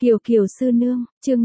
Kiều Kiều sư nương, chương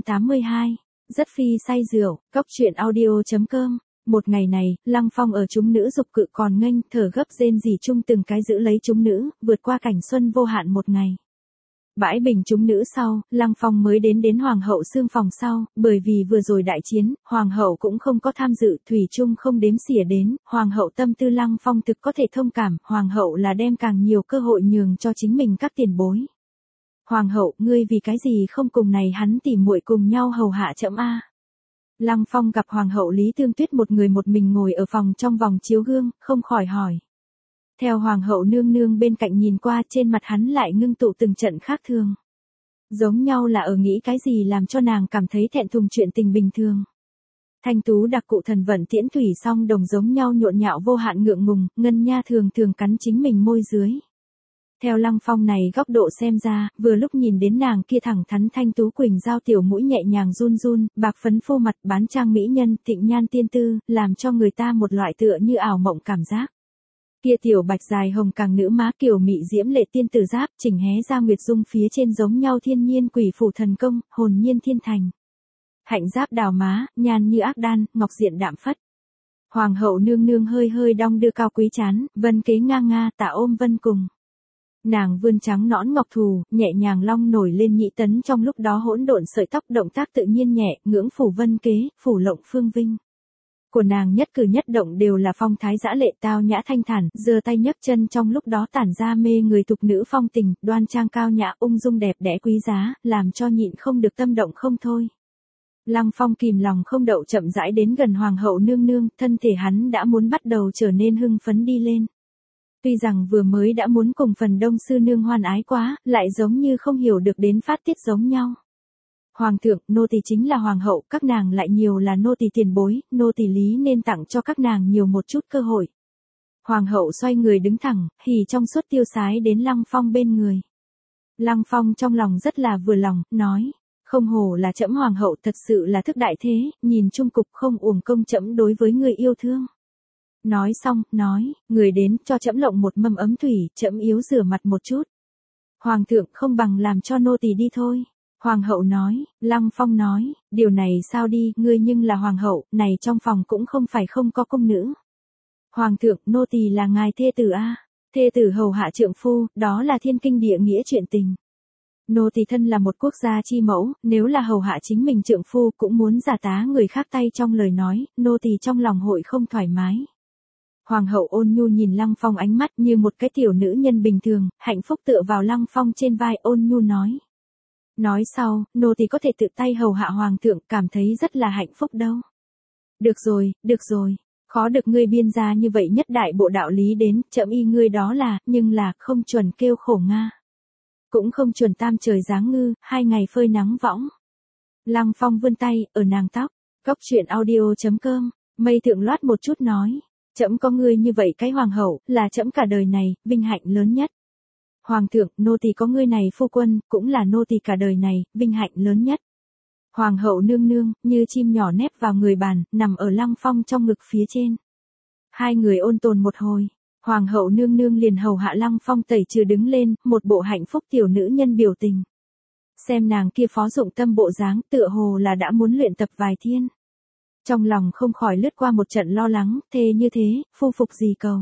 582. Rất phi say rượu, cóc truyện audio.com. Một ngày này, Lăng Phong ở chúng nữ dục cự còn nghênh, thở gấp rên rỉ chung từng cái giữ lấy chúng nữ, vượt qua cảnh xuân vô hạn một ngày. Bãi bình chúng nữ sau, Lăng Phong mới đến hoàng hậu xương phòng sau, bởi vì vừa rồi đại chiến, hoàng hậu cũng không có tham dự, thủy chung không đếm xỉa đến, hoàng hậu tâm tư Lăng Phong thực có thể thông cảm, hoàng hậu là đem càng nhiều cơ hội nhường cho chính mình các tiền bối. Hoàng hậu, ngươi vì cái gì không cùng này hắn tỉ muội cùng nhau hầu hạ trẫm a? Lăng Phong gặp hoàng hậu Lý Tương Tuyết một người một mình ngồi ở phòng trong vòng chiếu gương, không khỏi hỏi. Theo hoàng hậu nương nương bên cạnh nhìn qua, trên mặt hắn lại ngưng tụ từng trận khác thường. Giống nhau là ở nghĩ cái gì làm cho nàng cảm thấy thẹn thùng chuyện tình bình thường. Thanh tú đặc cụ thần vận tiễn thủy song đồng giống nhau nhộn nhạo vô hạn ngượng ngùng, ngân nha thường thường cắn chính mình môi dưới. Theo Lăng Phong này góc độ xem ra, vừa lúc nhìn đến nàng kia thẳng thắn thanh tú quỳnh giao tiểu mũi nhẹ nhàng run run, bạc phấn phô mặt bán trang mỹ nhân, thịnh nhan tiên tư, làm cho người ta một loại tựa như ảo mộng cảm giác. Kia tiểu bạch dài hồng càng nữ má kiều mị diễm lệ tiên tử giáp, chỉnh hé ra nguyệt dung phía trên giống nhau thiên nhiên quỷ phủ thần công, hồn nhiên thiên thành. Hạnh giáp đào má, nhan như ác đan, ngọc diện đạm phất. Hoàng hậu nương nương hơi hơi đong đưa cao quý chán, vân kế nga nga tạ ôm vân cùng. Nàng vươn trắng nõn ngọc thù, nhẹ nhàng long nổi lên nhị tấn trong lúc đó hỗn độn sợi tóc động tác tự nhiên nhẹ, ngưỡng phủ vân kế, phủ lộng phương vinh. Của nàng nhất cử nhất động đều là phong thái dã lệ tao nhã thanh thản, giơ tay nhấc chân trong lúc đó tản ra mê người tục nữ phong tình, đoan trang cao nhã ung dung đẹp đẽ quý giá, làm cho nhịn không được tâm động không thôi. Lăng Phong kìm lòng không đậu chậm rãi đến gần hoàng hậu nương nương, thân thể hắn đã muốn bắt đầu trở nên hưng phấn đi lên. Tuy rằng vừa mới đã muốn cùng phần đông sư nương hoan ái quá, lại giống như không hiểu được đến phát tiết giống nhau. Hoàng thượng, nô tỳ chính là hoàng hậu, các nàng lại nhiều là nô tỳ tiền bối, nô tỳ lý nên tặng cho các nàng nhiều một chút cơ hội. Hoàng hậu xoay người đứng thẳng, hỉ trong suốt tiêu sái đến Lăng Phong bên người. Lăng Phong trong lòng rất là vừa lòng, nói, không hổ là trẫm hoàng hậu, thật sự là thức đại thế, nhìn chung cục không uổng công trẫm đối với người yêu thương. Nói xong, nói, người đến, cho trẫm lộng một mâm ấm thủy, trẫm yếu rửa mặt một chút. Hoàng thượng, không bằng làm cho nô tỳ đi thôi. Hoàng hậu nói, Lăng Phong nói, điều này sao đi, ngươi nhưng là hoàng hậu, này trong phòng cũng không phải không có công nữ. Hoàng thượng, nô tỳ là ngài thê tử a, thê tử hầu hạ trượng phu, đó là thiên kinh địa nghĩa chuyện tình. Nô tỳ thân là một quốc gia chi mẫu, nếu là hầu hạ chính mình trượng phu cũng muốn giả tá người khác tay trong lời nói, nô tỳ trong lòng hội không thoải mái. Hoàng hậu ôn nhu nhìn Lăng Phong ánh mắt như một cái tiểu nữ nhân bình thường, hạnh phúc tựa vào Lăng Phong trên vai ôn nhu nói. Nói sau, nô tỳ có thể tự tay hầu hạ hoàng thượng, cảm thấy rất là hạnh phúc đâu. Được rồi, khó được ngươi biên ra như vậy nhất đại bộ đạo lý đến, trẫm y ngươi đó là, nhưng là, không chuẩn kêu khổ Nga. Cũng không chuẩn tam trời giáng ngư, 2 ngày phơi nắng võng. Lăng Phong vươn tay, ở nàng tóc, cóc truyện audio.com, mây thượng loát một chút nói. Trẫm có ngươi như vậy cái hoàng hậu, là trẫm cả đời này, vinh hạnh lớn nhất. Hoàng thượng, nô tỳ có ngươi này phu quân, cũng là nô tỳ cả đời này, vinh hạnh lớn nhất. Hoàng hậu nương nương, như chim nhỏ nép vào người bàn, nằm ở Lăng Phong trong ngực phía trên. Hai người ôn tồn một hồi, hoàng hậu nương nương liền hầu hạ Lăng Phong tẩy trừ đứng lên, một bộ hạnh phúc tiểu nữ nhân biểu tình. Xem nàng kia phó dụng tâm bộ dáng, tựa hồ là đã muốn luyện tập vài thiên. Trong lòng không khỏi lướt qua một trận lo lắng, thê như thế, phu phục gì cầu.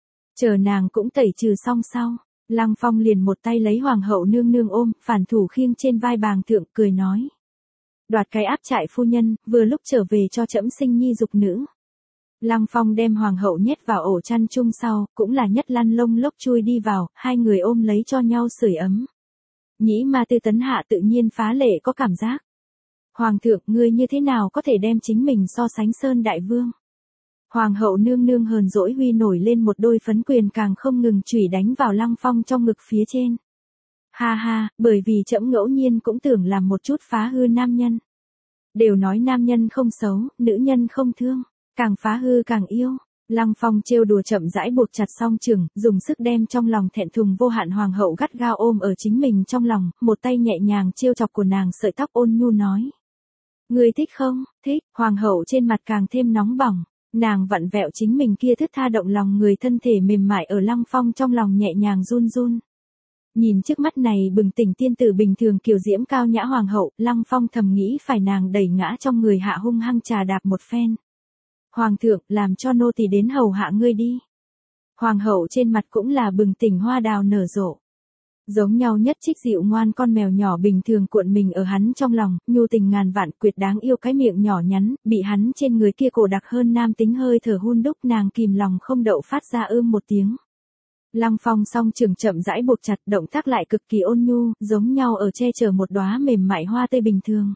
Chờ nàng cũng tẩy trừ xong sau, Lăng Phong liền một tay lấy hoàng hậu nương nương ôm, phản thủ khiêng trên vai bàng thượng, cười nói. Đoạt cái áp trại phu nhân, vừa lúc trở về cho trẫm sinh nhi dục nữ. Lăng Phong đem hoàng hậu nhét vào ổ chăn chung sau, cũng là nhất lăn lông lốc chui đi vào, hai người ôm lấy cho nhau sưởi ấm. Nhĩ ma tư tấn hạ tự nhiên phá lệ có cảm giác. Hoàng thượng, ngươi như thế nào có thể đem chính mình so sánh Sơn Đại Vương? Hoàng hậu nương nương hờn dỗi huy nổi lên một đôi phấn quyền càng không ngừng chủy đánh vào Lăng Phong trong ngực phía trên. Ha ha, bởi vì trẫm ngẫu nhiên cũng tưởng làm một chút phá hư nam nhân. Đều nói nam nhân không xấu, nữ nhân không thương, càng phá hư càng yêu. Lăng Phong trêu đùa chậm rãi buộc chặt song trường, dùng sức đem trong lòng thẹn thùng vô hạn hoàng hậu gắt gao ôm ở chính mình trong lòng, một tay nhẹ nhàng trêu chọc của nàng sợi tóc ôn nhu nói. Ngươi thích không? Thích. Hoàng hậu trên mặt càng thêm nóng bỏng, nàng vặn vẹo chính mình kia thướt tha động lòng người thân thể mềm mại ở Lăng Phong trong lòng nhẹ nhàng run run. Nhìn trước mắt này bừng tỉnh tiên tử bình thường kiều diễm cao nhã hoàng hậu, Lăng Phong thầm nghĩ phải nàng đẩy ngã trong người hạ hung hăng trà đạp một phen. Hoàng thượng, làm cho nô tỳ đến hầu hạ ngươi đi. Hoàng hậu trên mặt cũng là bừng tỉnh hoa đào nở rộ. Giống nhau nhất trích dịu ngoan con mèo nhỏ bình thường cuộn mình ở hắn trong lòng, nhu tình ngàn vạn quyệt đáng yêu cái miệng nhỏ nhắn, bị hắn trên người kia cổ đặc hơn nam tính hơi thở hun đúc nàng kìm lòng không đậu phát ra một tiếng. Lăng Phong song trường chậm rãi buộc chặt động tác lại cực kỳ ôn nhu, giống nhau ở che chở một đóa mềm mại hoa tươi bình thường.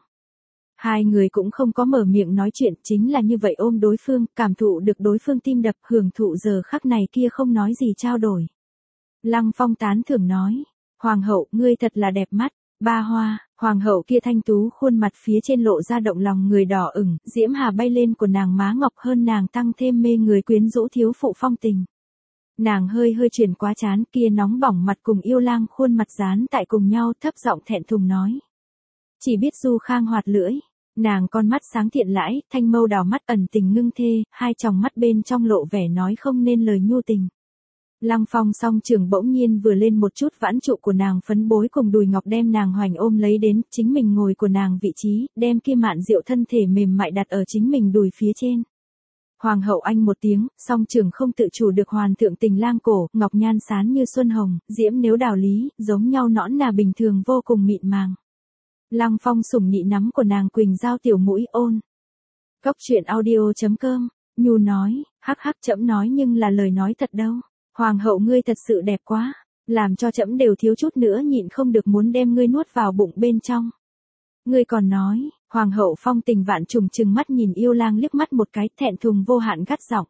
Hai người cũng không có mở miệng nói chuyện, chính là như vậy ôm đối phương, cảm thụ được đối phương tim đập, hưởng thụ giờ khắc này kia không nói gì trao đổi. Lăng Phong tán thưởng nói, Hoàng hậu, ngươi thật là đẹp mắt. Ba Hoa, Hoàng hậu kia thanh tú khuôn mặt phía trên lộ ra động lòng người đỏ ửng, diễm hà bay lên của nàng má ngọc hơn nàng tăng thêm mê người quyến rũ thiếu phụ phong tình. Nàng hơi hơi chuyển quá chán kia nóng bỏng mặt cùng yêu lang khuôn mặt dán tại cùng nhau thấp giọng thẹn thùng nói. Chỉ biết du khang hoạt lưỡi, nàng con mắt sáng thiện lãi, thanh mâu đào mắt ẩn tình ngưng thê, hai tròng mắt bên trong lộ vẻ nói không nên lời nhu tình. Lăng Phong song trường bỗng nhiên vừa lên một chút vãn trụ của nàng phấn bối cùng đùi ngọc đem nàng hoành ôm lấy đến, chính mình ngồi của nàng vị trí, đem kia mạn diệu thân thể mềm mại đặt ở chính mình đùi phía trên. Hoàng hậu anh một tiếng, song trường không tự chủ được hoàn thượng tình lang cổ, ngọc nhan sán như xuân hồng, diễm nếu đào lý, giống nhau nõn nà bình thường vô cùng mịn màng. Lăng Phong sủng nị nắm của nàng quỳnh giao tiểu mũi ôn. Cốc truyện audio.com, Nhu nói, hắc hắc trẫm nói nhưng là lời nói thật đâu. Hoàng hậu ngươi thật sự đẹp quá, làm cho trẫm đều thiếu chút nữa nhịn không được muốn đem ngươi nuốt vào bụng bên trong. Ngươi còn nói, Hoàng hậu phong tình vạn trùng trừng mắt nhìn yêu lang liếc mắt một cái thẹn thùng vô hạn gắt giọng.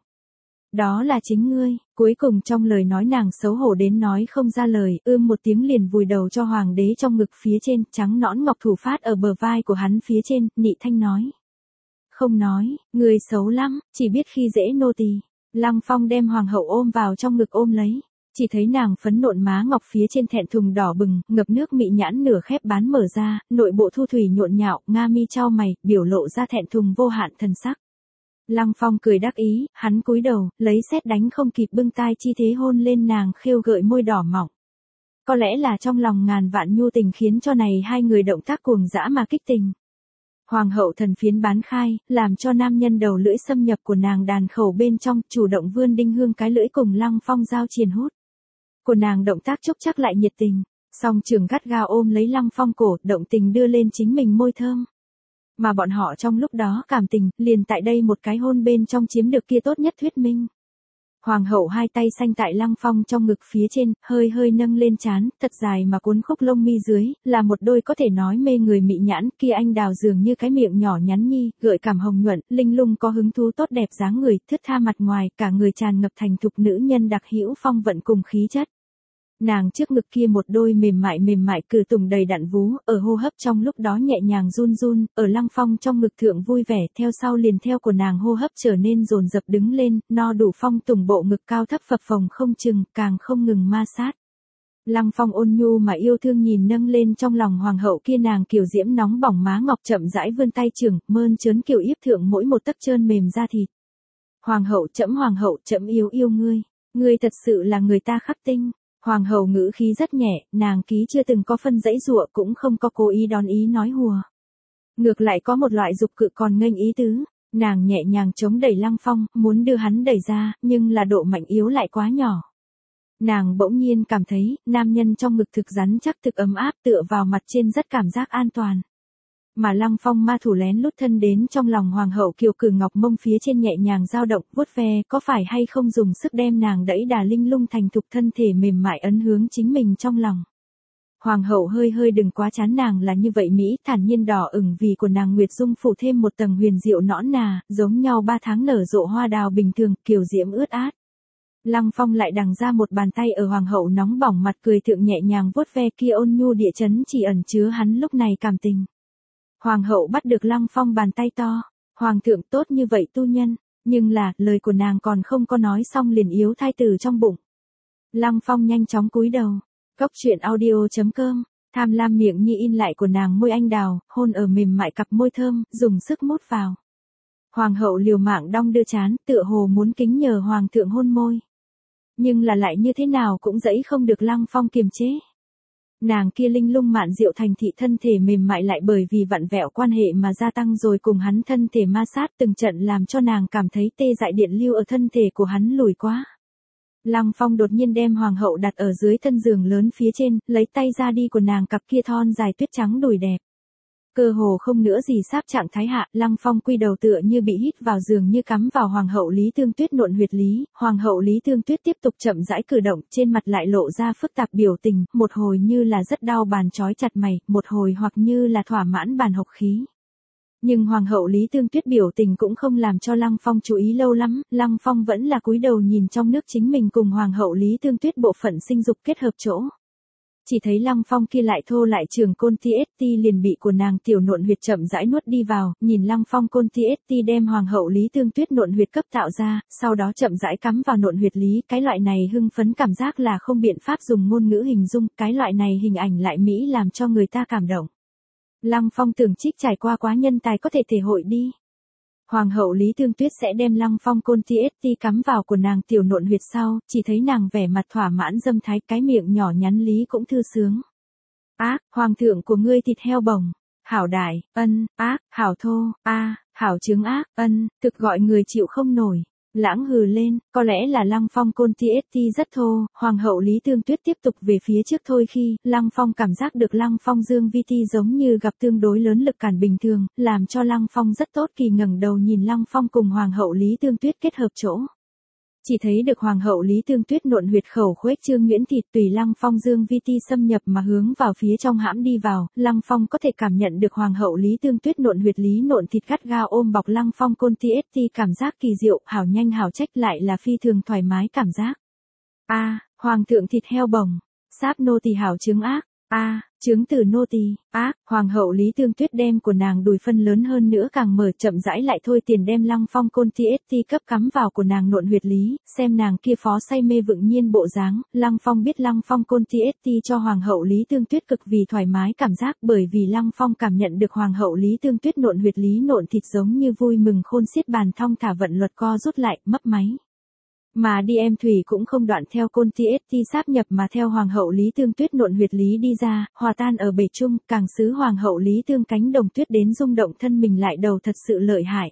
Đó là chính ngươi, cuối cùng trong lời nói nàng xấu hổ đến nói không ra lời, một tiếng liền vùi đầu cho hoàng đế trong ngực phía trên, trắng nõn ngọc thủ phát ở bờ vai của hắn phía trên, nị thanh nói. Không nói, ngươi xấu lắm, chỉ biết khi dễ nô tỳ. Lăng Phong đem hoàng hậu ôm vào trong ngực ôm lấy, chỉ thấy nàng phấn nộn má ngọc phía trên thẹn thùng đỏ bừng, ngập nước mị nhãn nửa khép bán mở ra, nội bộ thu thủy nhộn nhạo, nga mi chau mày, biểu lộ ra thẹn thùng vô hạn thần sắc. Lăng Phong cười đắc ý, hắn cúi đầu, lấy sét đánh không kịp bưng tai chi thế hôn lên nàng khêu gợi môi đỏ mỏng. Có lẽ là trong lòng ngàn vạn nhu tình khiến cho này hai người động tác cuồng dã mà kích tình. Hoàng hậu thần phiến bán khai, làm cho nam nhân đầu lưỡi xâm nhập của nàng đàn khẩu bên trong, chủ động vươn đinh hương cái lưỡi cùng Lăng Phong giao triền hút. Của nàng động tác chốc chắc lại nhiệt tình, song trường gắt gao ôm lấy Lăng Phong cổ, động tình đưa lên chính mình môi thơm. Mà bọn họ trong lúc đó cảm tình, liền tại đây một cái hôn bên trong chiếm được kia tốt nhất thuyết minh. Hoàng hậu hai tay xanh tại Lăng Phong trong ngực phía trên, hơi hơi nâng lên trán, thật dài mà cuốn khúc lông mi dưới, là một đôi có thể nói mê người mị nhãn, kia anh đào dường như cái miệng nhỏ nhắn nhi, gợi cảm hồng nhuận, linh lung có hứng thú tốt đẹp dáng người, thướt tha mặt ngoài, cả người tràn ngập thành thục nữ nhân đặc hữu phong vận cùng khí chất. Nàng trước ngực kia một đôi mềm mại cử tùng đầy đặn vú, ở hô hấp trong lúc đó nhẹ nhàng run run, ở Lăng Phong trong ngực thượng vui vẻ, theo sau liền theo của nàng hô hấp trở nên dồn dập đứng lên, no đủ phong tùng bộ ngực cao thấp phập phồng không chừng, càng không ngừng ma sát. Lăng Phong ôn nhu mà yêu thương nhìn nâng lên trong lòng hoàng hậu kia nàng kiều diễm nóng bỏng má ngọc chậm rãi vươn tay trưởng, mơn trớn kiều yếp thượng mỗi một tấc trơn mềm da thịt. Hoàng hậu, trẫm yêu ngươi, ngươi thật sự là người ta khắc tinh. Hoàng hậu ngữ khí rất nhẹ, nàng ký chưa từng có phân dãy dụa cũng không có cố ý đón ý nói hùa. Ngược lại có một loại dục cự còn nghênh ý tứ, nàng nhẹ nhàng chống đẩy Lăng Phong, muốn đưa hắn đẩy ra, nhưng là độ mạnh yếu lại quá nhỏ. Nàng bỗng nhiên cảm thấy, nam nhân trong ngực thực rắn chắc thực ấm áp tựa vào mặt trên rất cảm giác an toàn. Mà Lăng Phong ma thủ lén lút thân đến trong lòng hoàng hậu kiều cử ngọc mông phía trên nhẹ nhàng dao động vuốt ve, có phải hay không dùng sức đem nàng đẩy đà linh lung thành thục thân thể mềm mại ấn hướng chính mình trong lòng. Hoàng hậu hơi hơi đừng quá chán nàng là như vậy Mỹ, thản nhiên đỏ ửng vì của nàng Nguyệt Dung phủ thêm một tầng huyền diệu nõn nà, giống nhau 3 tháng nở rộ hoa đào bình thường, kiều diễm ướt át. Lăng Phong lại đằng ra một bàn tay ở hoàng hậu nóng bỏng mặt cười thượng nhẹ nhàng vuốt ve kia ôn nhu địa chấn chỉ ẩn chứa hắn lúc này cảm tình. Hoàng hậu bắt được Lăng Phong bàn tay to, hoàng thượng tốt như vậy tu nhân, nhưng là, lời của nàng còn không có nói xong liền yếu thai tử trong bụng. Lăng Phong nhanh chóng cúi đầu, cốc truyện audio.com, tham lam miệng nhi in lại của nàng môi anh đào, hôn ở mềm mại cặp môi thơm, dùng sức mút vào. Hoàng hậu liều mạng đong đưa trán, tựa hồ muốn kính nhờ hoàng thượng hôn môi. Nhưng là lại như thế nào cũng dẫy không được Lăng Phong kiềm chế. Nàng kia linh lung mạn diệu thành thị thân thể mềm mại lại bởi vì vặn vẹo quan hệ mà gia tăng rồi cùng hắn thân thể ma sát từng trận làm cho nàng cảm thấy tê dại điện lưu ở thân thể của hắn lùi quá. Lăng Phong đột nhiên đem hoàng hậu đặt ở dưới thân giường lớn phía trên, lấy tay ra đi của nàng cặp kia thon dài tuyết trắng đùi đẹp. Cơ hồ không nữa gì sáp trạng thái hạ, Lăng Phong quy đầu tựa như bị hít vào giường như cắm vào hoàng hậu Lý Tương Tuyết nộn huyệt lý, hoàng hậu Lý Tương Tuyết tiếp tục chậm rãi cử động, trên mặt lại lộ ra phức tạp biểu tình, một hồi như là rất đau bàn trói chặt mày, một hồi hoặc như là thỏa mãn bàn hộc khí. Nhưng hoàng hậu Lý Tương Tuyết biểu tình cũng không làm cho Lăng Phong chú ý lâu lắm, Lăng Phong vẫn là cúi đầu nhìn trong nước chính mình cùng hoàng hậu Lý Tương Tuyết bộ phận sinh dục kết hợp chỗ. Chỉ thấy Lăng Phong kia lại thô lại trường côn TST liền bị của nàng tiểu nộn huyệt chậm rãi nuốt đi vào, nhìn Lăng Phong côn TST đem hoàng hậu Lý Tương Tuyết nộn huyệt cấp tạo ra, sau đó chậm rãi cắm vào nộn huyệt lý, cái loại này hưng phấn cảm giác là không biện pháp dùng ngôn ngữ hình dung, cái loại này hình ảnh lại mỹ làm cho người ta cảm động. Lăng Phong tưởng trích trải qua quá nhân tài có thể thể hội đi. Hoàng hậu Lý Tương Tuyết sẽ đem Lăng Phong côn TST cắm vào của nàng tiểu nộn huyệt sau, chỉ thấy nàng vẻ mặt thỏa mãn dâm thái, cái miệng nhỏ nhắn lý cũng thư sướng. Ác, hoàng thượng của ngươi thịt heo bồng, hảo đại, ân, ác, hảo thô, hảo trứng ác, ân, thực gọi người chịu không nổi. Lãng hừ lên, có lẽ là Lăng Phong côn TST rất thô, hoàng hậu Lý Tương Tuyết tiếp tục về phía trước thôi khi, Lăng Phong cảm giác được Lăng Phong dương vi ti giống như gặp tương đối lớn lực cản bình thường, làm cho Lăng Phong rất tốt kỳ ngẩng đầu nhìn Lăng Phong cùng hoàng hậu Lý Tương Tuyết kết hợp chỗ. Chỉ thấy được hoàng hậu Lý Tương Tuyết nộn huyệt khẩu khuếch trương nhuyễn thịt tùy Lăng Phong dương vi ti xâm nhập mà hướng vào phía trong hãm đi vào, Lăng Phong có thể cảm nhận được hoàng hậu Lý Tương Tuyết nộn huyệt lý nộn thịt gắt gao ôm bọc Lăng Phong côn TST cảm giác kỳ diệu, hảo nhanh hảo trách lại là phi thường thoải mái cảm giác. Hoàng thượng thịt heo bồng, sáp nô tỳ hảo trứng ác, trứng từ nô tỳ, ác, hoàng hậu Lý Tương Tuyết đem của nàng đùi phân lớn hơn nữa càng mở chậm rãi lại thôi tiền đem Lăng Phong côn TST cấp cắm vào của nàng nộn huyệt lý, xem nàng kia phó say mê vựng nhiên bộ dáng, Lăng Phong biết Lăng Phong côn TST cho hoàng hậu Lý Tương Tuyết cực vì thoải mái cảm giác bởi vì Lăng Phong cảm nhận được hoàng hậu Lý Tương Tuyết nộn huyệt lý nộn thịt giống như vui mừng khôn xiết bàn thong thả vận luật co rút lại, mấp máy. Mà đi em thủy cũng không đoạn theo côn TST sáp nhập mà theo hoàng hậu Lý Tương Tuyết nộn huyệt lý đi ra, hòa tan ở bể chung, càng xứ hoàng hậu Lý Tương cánh đồng tuyết đến rung động thân mình lại đầu thật sự lợi hại.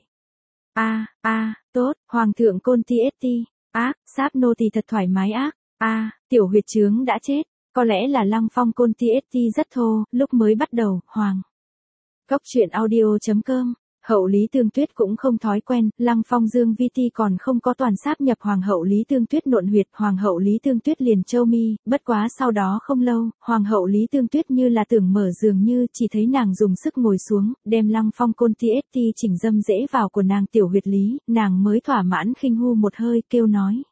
Tốt, hoàng thượng côn TST, ác, sáp nô tỳ thật thoải mái ác, tiểu huyệt trướng đã chết, có lẽ là Lăng Phong côn TST rất thô, lúc mới bắt đầu, hoàng. Cốc truyện audio.com Hậu Lý Tương Tuyết cũng không thói quen, Lăng Phong dương vi ti còn không có toàn sáp nhập hoàng hậu Lý Tương Tuyết nộn huyệt, hoàng hậu Lý Tương Tuyết liền châu mi, bất quá sau đó không lâu, hoàng hậu Lý Tương Tuyết như là tưởng mở giường như, chỉ thấy nàng dùng sức ngồi xuống, đem Lăng Phong côn TST chỉnh dâm dễ vào của nàng tiểu huyệt lý, nàng mới thỏa mãn khinh hu một hơi, kêu nói.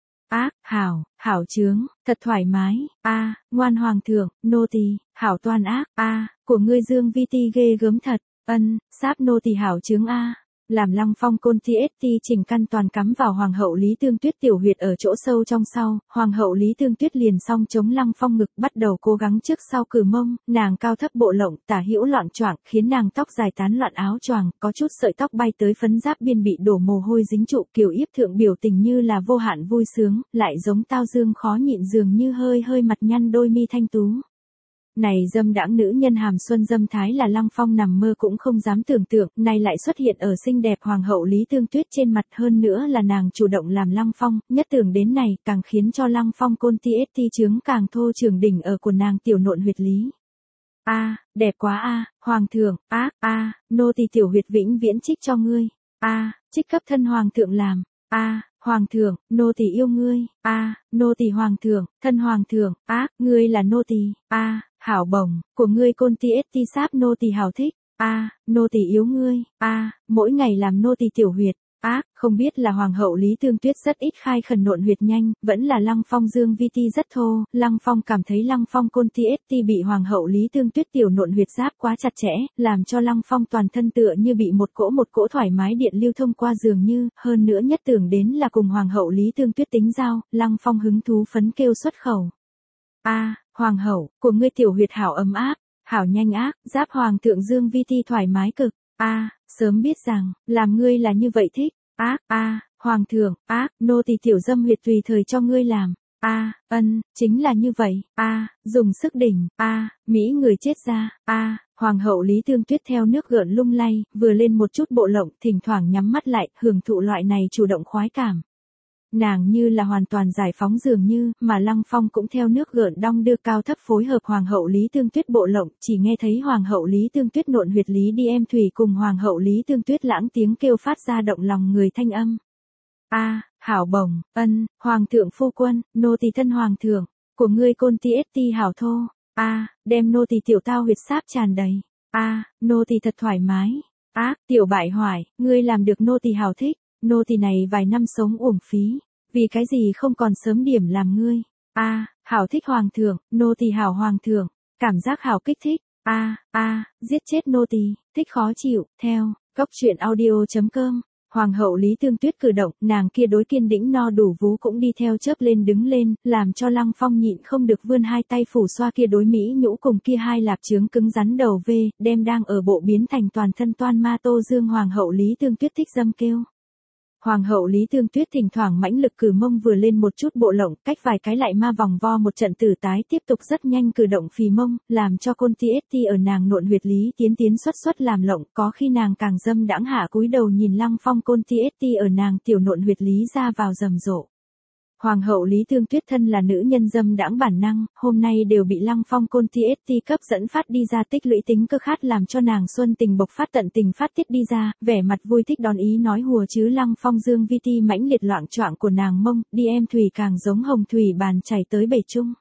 Hảo trướng, thật thoải mái, ngoan hoàng thượng, nô tỳ, hảo toan ác, của ngươi dương vi ti ghê gớm thật. Sáp nô tỳ hảo trướng làm Lăng Phong côn TST chỉnh căn toàn cắm vào hoàng hậu Lý Tương Tuyết tiểu huyệt ở chỗ sâu trong sau, hoàng hậu Lý Tương Tuyết liền song chống Lăng Phong ngực bắt đầu cố gắng trước sau cử mông, nàng cao thấp bộ lộng tả hữu loạn choạng khiến nàng tóc dài tán loạn áo choàng, có chút sợi tóc bay tới phấn giáp biên bị đổ mồ hôi dính trụ, Kiều Yếp thượng biểu tình như là vô hạn vui sướng, lại giống tao dương khó nhịn dường như hơi hơi mặt nhăn đôi mi thanh tú. Này dâm đãng nữ nhân hàm xuân dâm thái là Lăng Phong nằm mơ cũng không dám tưởng tượng, nay lại xuất hiện ở xinh đẹp hoàng hậu Lý Tương Tuyết trên mặt hơn nữa là nàng chủ động làm Lăng Phong, nhất tưởng đến này càng khiến cho Lăng Phong côn TST trướng càng thô trường đỉnh ở của nàng tiểu nộn huyệt lý. Đẹp quá hoàng thượng, nô tỳ tiểu huyệt vĩnh viễn trích cho ngươi, trích cấp thân hoàng thượng làm, hoàng thượng, nô tỳ yêu ngươi, nô tỳ hoàng thượng, thân hoàng thượng, ngươi là nô tỳ, hảo bổng, của ngươi côn TST sáp nô tỳ hảo thích, nô tỳ yếu ngươi, mỗi ngày làm nô tỳ tiểu huyệt, không biết là hoàng hậu Lý Tương Tuyết rất ít khai khẩn nộn huyệt nhanh, vẫn là Lăng Phong dương vi ti rất thô, Lăng Phong cảm thấy Lăng Phong côn TST bị hoàng hậu Lý Tương Tuyết tiểu nộn huyệt giáp quá chặt chẽ, làm cho Lăng Phong toàn thân tựa như bị một cỗ thoải mái điện lưu thông qua dường như, hơn nữa nhất tưởng đến là cùng hoàng hậu Lý Tương Tuyết tính giao, Lăng Phong hứng thú phấn kêu xuất khẩu. Hoàng hậu, của ngươi tiểu huyệt hảo ấm áp, hảo nhanh ác, giáp hoàng thượng dương vi ti thoải mái cực, sớm biết rằng, làm ngươi là như vậy thích, hoàng thượng, nô tỳ tiểu dâm huyệt tùy thời cho ngươi làm, Chính là như vậy. Dùng sức đỉnh. Mỹ người chết ra. Hoàng hậu Lý Thương Tuyết theo nước gợn lung lay, vừa lên một chút bộ lộng, thỉnh thoảng nhắm mắt lại, hưởng thụ loại này chủ động khoái cảm. Nàng như là hoàn toàn giải phóng dường như, mà Lăng Phong cũng theo nước gợn đong đưa cao thấp phối hợp Hoàng hậu Lý Thương Tuyết bộ lộng, chỉ nghe thấy Hoàng hậu Lý Thương Tuyết nộn huyệt lý đi em thủy cùng Hoàng hậu Lý Thương Tuyết lãng tiếng kêu phát ra động lòng người thanh âm. Hảo bổng, Hoàng thượng phu quân, nô tỳ thân Hoàng thượng, của ngươi côn ti ết ti hảo thô, đem nô tỳ tiểu tao huyệt sáp tràn đầy, nô tỳ thật thoải mái, tiểu bại hoại, ngươi làm được nô tỳ hảo thích. Nô tỳ này vài năm sống uổng phí, vì cái gì không còn sớm điểm làm ngươi. Hảo thích Hoàng thượng, nô tỳ hảo Hoàng thượng, cảm giác hảo kích thích. Giết chết nô tỳ, thích khó chịu, theo, cốc truyện audio.com. Hoàng hậu Lý Thương Tuyết cử động, nàng kia đối kiên đĩnh no đủ vú cũng đi theo chớp lên đứng lên, làm cho Lăng Phong nhịn không được vươn hai tay phủ xoa kia đối mỹ nhũ cùng kia hai lạp trướng cứng rắn đầu về, đem đang ở bộ biến thành toàn thân toan ma tô dương Hoàng hậu Lý Thương Tuyết thích dâm kêu. Hoàng hậu Lý Thương Tuyết thỉnh thoảng mãnh lực cử mông vừa lên một chút bộ lộng, cách vài cái lại ma vòng vo một trận tử tái tiếp tục rất nhanh cử động phì mông, làm cho côn ti ết ti ở nàng nộn huyệt lý tiến xuất làm lộng, có khi nàng càng dâm đãng hạ cúi đầu nhìn Lăng Phong côn ti ết ti ở nàng tiểu nộn huyệt lý ra vào rầm rộ. Hoàng hậu Lý Thương Tuyết thân là nữ nhân dâm đãng bản năng, hôm nay đều bị Lăng Phong côn ti ết ti cấp dẫn phát đi ra tích lũy tính cơ khát làm cho nàng xuân tình bộc phát tận tình phát tiết đi ra, vẻ mặt vui thích đón ý nói hùa chứ Lăng Phong dương vi ti mãnh liệt loạng choạng của nàng mông, đi em thủy càng giống hồng thủy bàn chảy tới bể chung.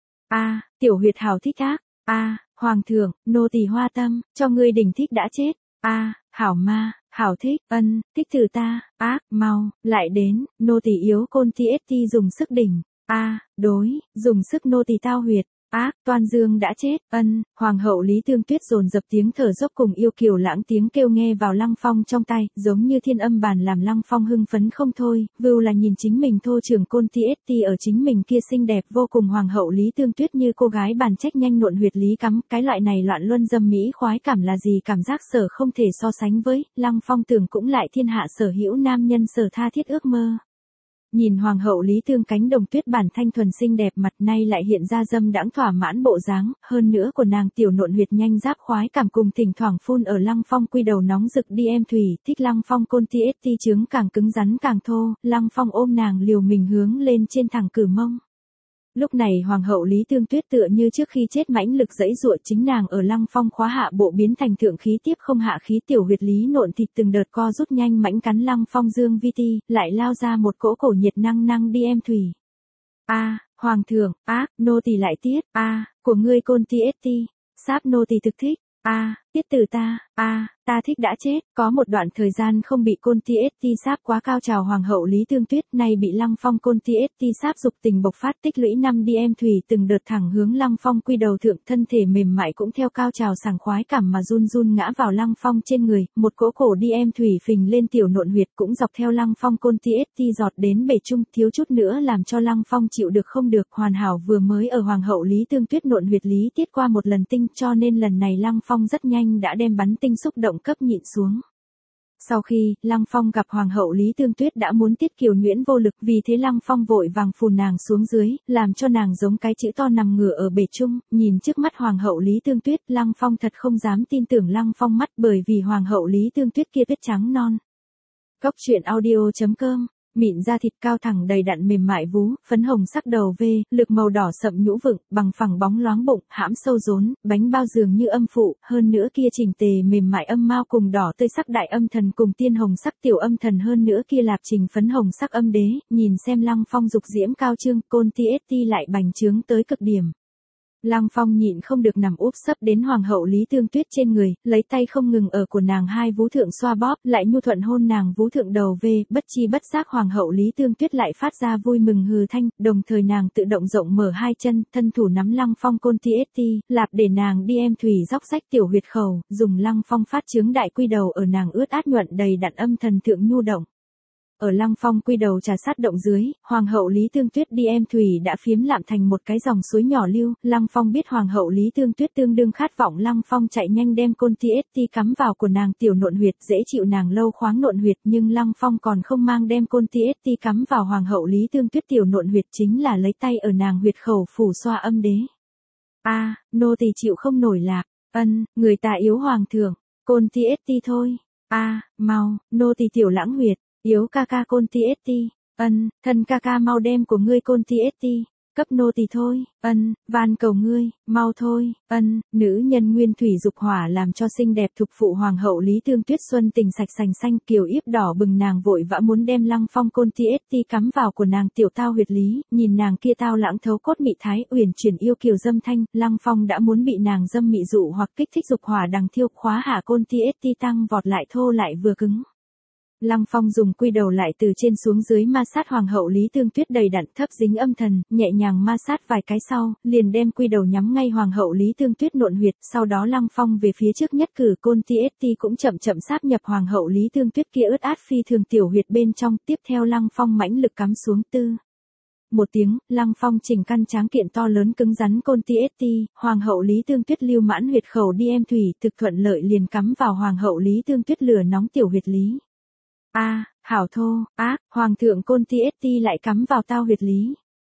Tiểu huyệt hảo thích ác. Hoàng thượng, nô tỳ hoa tâm, cho ngươi đỉnh thích đã chết. Hảo ma. Hảo thích, thích thử ta, mau, lại đến, nô tỳ yếu côn ti ết ti dùng sức đỉnh, đối, dùng sức nô tỳ tao huyệt, toan dương đã chết, Hoàng hậu Lý Thương Tuyết dồn dập tiếng thở dốc cùng yêu kiều lãng tiếng kêu nghe vào Lăng Phong trong tai, giống như thiên âm bàn làm Lăng Phong hưng phấn không thôi, vưu là nhìn chính mình thô trường côn ti ết ti ở chính mình kia xinh đẹp vô cùng Hoàng hậu Lý Thương Tuyết như cô gái bàn trách nhanh nộn huyệt lý cắm, cái loại này loạn luân dâm mỹ khoái cảm là gì cảm giác sở không thể so sánh với, Lăng Phong tưởng cũng lại thiên hạ sở hữu nam nhân sở tha thiết ước mơ. Nhìn Hoàng hậu Lý Thương cánh đồng tuyết bản thanh thuần xinh đẹp mặt nay lại hiện ra dâm đãng thỏa mãn bộ dáng, hơn nữa của nàng tiểu nộn huyệt nhanh giáp khoái cảm cùng thỉnh thoảng phun ở Lăng Phong quy đầu nóng rực đi em thủy, thích Lăng Phong côn ti ết ti trướng càng cứng rắn càng thô, Lăng Phong ôm nàng liều mình hướng lên trên thẳng cử mông. Lúc này Hoàng hậu Lý Thương Tuyết tựa như trước khi chết mãnh lực dẫy dụa chính nàng ở Lăng Phong khóa hạ bộ biến thành thượng khí tiếp không hạ khí tiểu huyệt lý nộn thịt từng đợt co rút nhanh mãnh cắn Lăng Phong dương vi ti, lại lao ra một cỗ cổ nhiệt năng đi em thủy. Hoàng thượng, nô tỳ lại tiết, của ngươi côn ti ết ti, sáp nô tỳ thực thích, tiết từ ta, ta thích đã chết, có một đoạn thời gian không bị côn ti ết ti sáp quá cao trào Hoàng hậu Lý Thương Tuyết, nay bị Lăng Phong côn ti ết ti sáp dục tình bộc phát tích lũy năm đi em thủy từng đợt thẳng hướng Lăng Phong quy đầu thượng, thân thể mềm mại cũng theo cao trào sảng khoái cảm mà run ngã vào Lăng Phong trên người, một cỗ cổ đi em thủy phình lên tiểu nộn huyệt cũng dọc theo Lăng Phong côn ti ết ti giọt đến bể chung, thiếu chút nữa làm cho Lăng Phong chịu được không được, hoàn hảo vừa mới ở Hoàng hậu Lý Thương Tuyết nộn huyệt lý tiết qua một lần tinh, cho nên lần này Lăng Phong rất nhanh đã đem bắn tinh xúc động cấp nhịn xuống. Sau khi, Lăng Phong gặp Hoàng hậu Lý Thương Tuyết đã muốn tiết kiều nhuyễn vô lực, vì thế Lăng Phong vội vàng phù nàng xuống dưới, làm cho nàng giống cái chữ to nằm ngửa ở bể chung, nhìn trước mắt Hoàng hậu Lý Thương Tuyết, Lăng Phong thật không dám tin tưởng Lăng Phong mắt bởi vì Hoàng hậu Lý Thương Tuyết kia tuyết trắng non. Cốc truyện audio.com Mịn da thịt cao thẳng đầy đặn mềm mại vú, phấn hồng sắc đầu về, lực màu đỏ sậm nhũ vựng, bằng phẳng bóng loáng bụng, hãm sâu rốn, bánh bao dường như âm phụ, hơn nữa kia chỉnh tề mềm mại âm mao cùng đỏ tươi sắc đại âm thần cùng tiên hồng sắc tiểu âm thần hơn nữa kia lạp trình phấn hồng sắc âm đế, nhìn xem Lăng Phong dục diễm cao trương, côn ti ết ti lại bành trướng tới cực điểm. Lăng Phong nhịn không được nằm úp sấp đến Hoàng hậu Lý Thương Tuyết trên người, lấy tay không ngừng ở của nàng hai vú thượng xoa bóp, lại nhu thuận hôn nàng vú thượng đầu về, bất chi bất giác Hoàng hậu Lý Thương Tuyết lại phát ra vui mừng hừ thanh, đồng thời nàng tự động rộng mở hai chân, thân thủ nắm Lăng Phong côn ti ết ti, lạp để nàng đi em thủy dốc rách tiểu huyệt khẩu, dùng Lăng Phong phát chướng đại quy đầu ở nàng ướt át nhuận đầy đặn âm thần thượng nhu động. Ở Lăng Phong quy đầu trà sát động dưới, Hoàng hậu Lý Tương Tuyết đi em thủy đã phiếm lạm thành một cái dòng suối nhỏ lưu, Lăng Phong biết Hoàng hậu Lý Tương Tuyết tương đương khát vọng, Lăng Phong chạy nhanh đem côn TST cắm vào của nàng tiểu nộn huyệt, dễ chịu nàng lâu khoáng nộn huyệt, nhưng Lăng Phong còn không mang đem côn TST cắm vào Hoàng hậu Lý Tương Tuyết tiểu nộn huyệt, chính là lấy tay ở nàng huyệt khẩu phủ xoa âm đế. Nô tỳ chịu không nổi lạc, người ta yếu hoàng thượng, côn TST thôi. Mau, nô tỳ tiểu lãng huyệt, yếu ca ca côn TST, thân ca ca mau đem của ngươi côn TST, cấp nô tỳ thôi, van cầu ngươi, mau thôi, nữ nhân nguyên thủy dục hỏa làm cho xinh đẹp thục phụ Hoàng hậu Lý Tương Tuyết xuân tình sạch sành xanh, kiều yếp đỏ bừng, nàng vội vã muốn đem Lăng Phong côn TST cắm vào của nàng tiểu tao huyệt lý, nhìn nàng kia tao lãng thấu cốt mị thái uyển chuyển yêu kiều dâm thanh, Lăng Phong đã muốn bị nàng dâm mị dụ hoặc kích thích dục hỏa đằng thiêu, khóa hạ côn TST tăng vọt lại thô lại vừa cứng. Lăng Phong dùng quy đầu lại từ trên xuống dưới ma sát Hoàng hậu Lý Tương Tuyết đầy đặn thấp dính âm thần, nhẹ nhàng ma sát vài cái sau, liền đem quy đầu nhắm ngay Hoàng hậu Lý Tương Tuyết nộn huyệt, sau đó Lăng Phong về phía trước nhất cử côn TST cũng chậm chậm sáp nhập Hoàng hậu Lý Tương Tuyết kia ướt át phi thường tiểu huyệt bên trong, tiếp theo Lăng Phong mãnh lực cắm xuống tư. Một tiếng, Lăng Phong chỉnh căn tráng kiện to lớn cứng rắn côn TST, Hoàng hậu Lý Tương Tuyết lưu mãn huyệt khẩu đi em thủy, thực thuận lợi liền cắm vào Hoàng hậu Lý Tương Tuyết lửa nóng tiểu huyệt lý. Hảo thô, hoàng thượng côn TST lại cắm vào tao huyệt lý.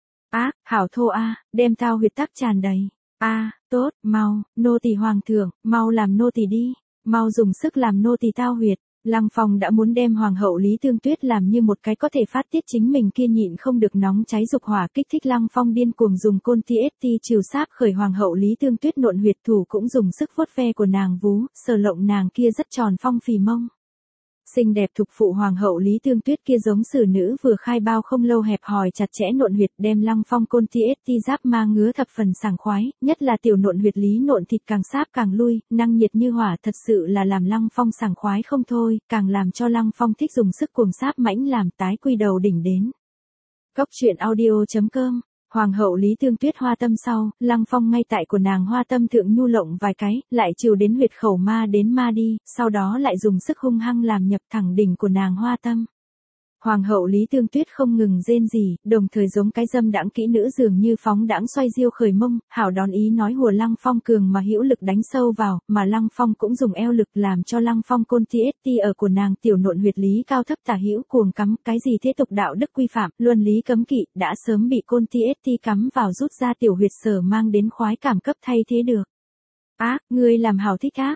Hảo thô đem tao huyệt tắc tràn đầy. Tốt, mau, nô tỳ hoàng thượng, mau làm nô tỳ đi, mau dùng sức làm nô tỳ tao huyệt. Lăng Phong đã muốn đem Hoàng hậu Lý Tương Tuyết làm như một cái có thể phát tiết chính mình kia nhịn không được nóng cháy dục hỏa kích thích, Lăng Phong điên cuồng dùng côn TST trừ sáp khởi Hoàng hậu Lý Tương Tuyết nộn huyệt, thủ cũng dùng sức vuốt ve của nàng vú, sờ lộng nàng kia rất tròn phong phì mông. Xinh đẹp thục phụ Hoàng hậu Lý Tương Tuyết kia giống xử nữ vừa khai bao không lâu hẹp hòi chặt chẽ nộn huyệt, đem Lăng Phong côn TST giáp ma ngứa thập phần sảng khoái, nhất là tiểu nộn huyệt lý nộn thịt càng sáp càng lui, năng nhiệt như hỏa, thật sự là làm Lăng Phong sảng khoái không thôi, càng làm cho Lăng Phong thích dùng sức cuồng sáp mãnh làm tái quy đầu đỉnh đến. Góc truyện audio.com. Hoàng hậu Lý Tương Tuyết hoa tâm sau, Lăng Phong ngay tại của nàng hoa tâm thượng nhu lộng vài cái, lại chiều đến huyệt khẩu ma đến ma đi, sau đó lại dùng sức hung hăng làm nhập thẳng đỉnh của nàng hoa tâm. Hoàng hậu Lý Tương Tuyết không ngừng rên rỉ, đồng thời giống cái dâm đãng kỹ nữ dường như phóng đãng xoay diêu khởi mông, hảo đón ý nói hùa Lăng Phong cường mà hữu lực đánh sâu vào, mà Lăng Phong cũng dùng eo lực làm cho Lăng Phong côn TST ở của nàng tiểu nộn huyệt lý cao thấp tả hữu cuồng cắm, cái gì thế tục đạo đức quy phạm, luân lý cấm kỵ, đã sớm bị côn TST cắm vào rút ra tiểu huyệt sở mang đến khoái cảm cấp thay thế được. Ngươi làm hảo thích ác.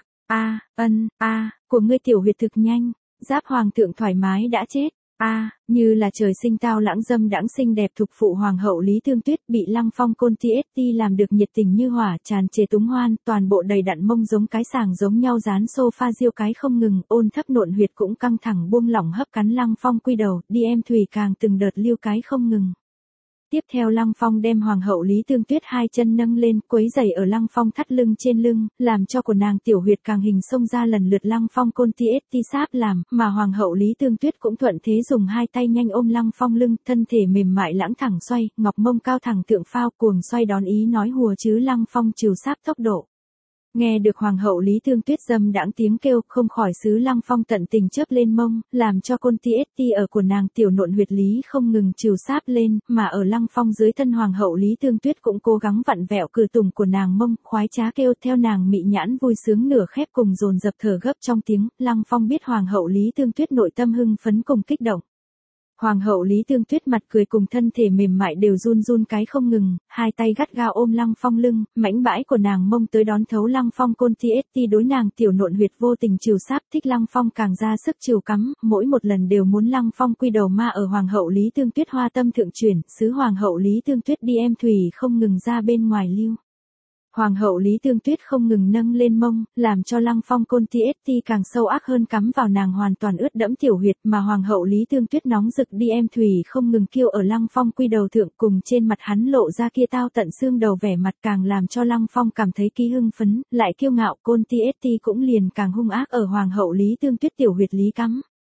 Của ngươi tiểu huyệt thực nhanh, giáp hoàng thượng thoải mái đã chết. Như là trời sinh tao lãng dâm đãng xinh đẹp thục phụ Hoàng hậu Lý Tương Tuyết bị Lăng Phong côn TST làm được nhiệt tình như hỏa, tràn trề túng hoan, toàn bộ đầy đặn mông giống cái sàng giống nhau dán sofa diêu cái không ngừng, ôn thấp nộn huyệt cũng căng thẳng buông lỏng hấp cắn Lăng Phong quy đầu, đi em thủy càng từng đợt lưu cái không ngừng. Tiếp theo Lăng Phong đem Hoàng hậu Lý Tương Tuyết hai chân nâng lên, quấy giày ở Lăng Phong thắt lưng trên lưng, làm cho của nàng tiểu huyệt càng hình xông ra, lần lượt Lăng Phong côn TST sáp làm, mà Hoàng hậu Lý Tương Tuyết cũng thuận thế dùng hai tay nhanh ôm Lăng Phong lưng, thân thể mềm mại lãng thẳng xoay, ngọc mông cao thẳng tượng phao cuồng xoay đón ý nói hùa chứ Lăng Phong trừ sáp tốc độ. Nghe được Hoàng hậu Lý Tương Tuyết dâm đãng tiếng kêu, không khỏi xứ Lăng Phong tận tình chớp lên mông, làm cho côn TST ở của nàng tiểu nộn huyệt lý không ngừng trừ sáp lên, mà ở Lăng Phong dưới thân Hoàng hậu Lý Tương Tuyết cũng cố gắng vặn vẹo cử tùng của nàng mông, khoái trá kêu theo nàng mị nhãn vui sướng nửa khép cùng dồn dập thở gấp trong tiếng, Lăng Phong biết Hoàng hậu Lý Tương Tuyết nội tâm hưng phấn cùng kích động. Hoàng hậu Lý Tương Tuyết mặt cười cùng thân thể mềm mại đều run run cái không ngừng, hai tay gắt gao ôm Lăng Phong lưng, mãnh bãi của nàng mông tới đón thấu Lăng Phong côn TST đối nàng tiểu nộn huyệt vô tình trừ sáp, thích Lăng Phong càng ra sức trừ cắm, mỗi một lần đều muốn Lăng Phong quy đầu ma ở Hoàng hậu Lý Tương Tuyết hoa tâm thượng chuyển, xứ Hoàng hậu Lý Tương Tuyết đi em thủy không ngừng ra bên ngoài lưu. Hoàng hậu Lý Tương Tuyết không ngừng nâng lên mông, làm cho Lăng Phong côn TST càng sâu ác hơn cắm vào nàng hoàn toàn ướt đẫm tiểu huyệt, mà Hoàng hậu Lý Tương Tuyết nóng rực đi em thủy không ngừng kêu ở Lăng Phong quy đầu thượng, cùng trên mặt hắn lộ ra kia tao tận xương đầu vẻ mặt càng làm cho Lăng Phong cảm thấy kỳ hưng phấn, lại kiêu ngạo, côn TST cũng liền càng hung ác ở Hoàng hậu Lý Tương Tuyết tiểu huyệt lý cắm.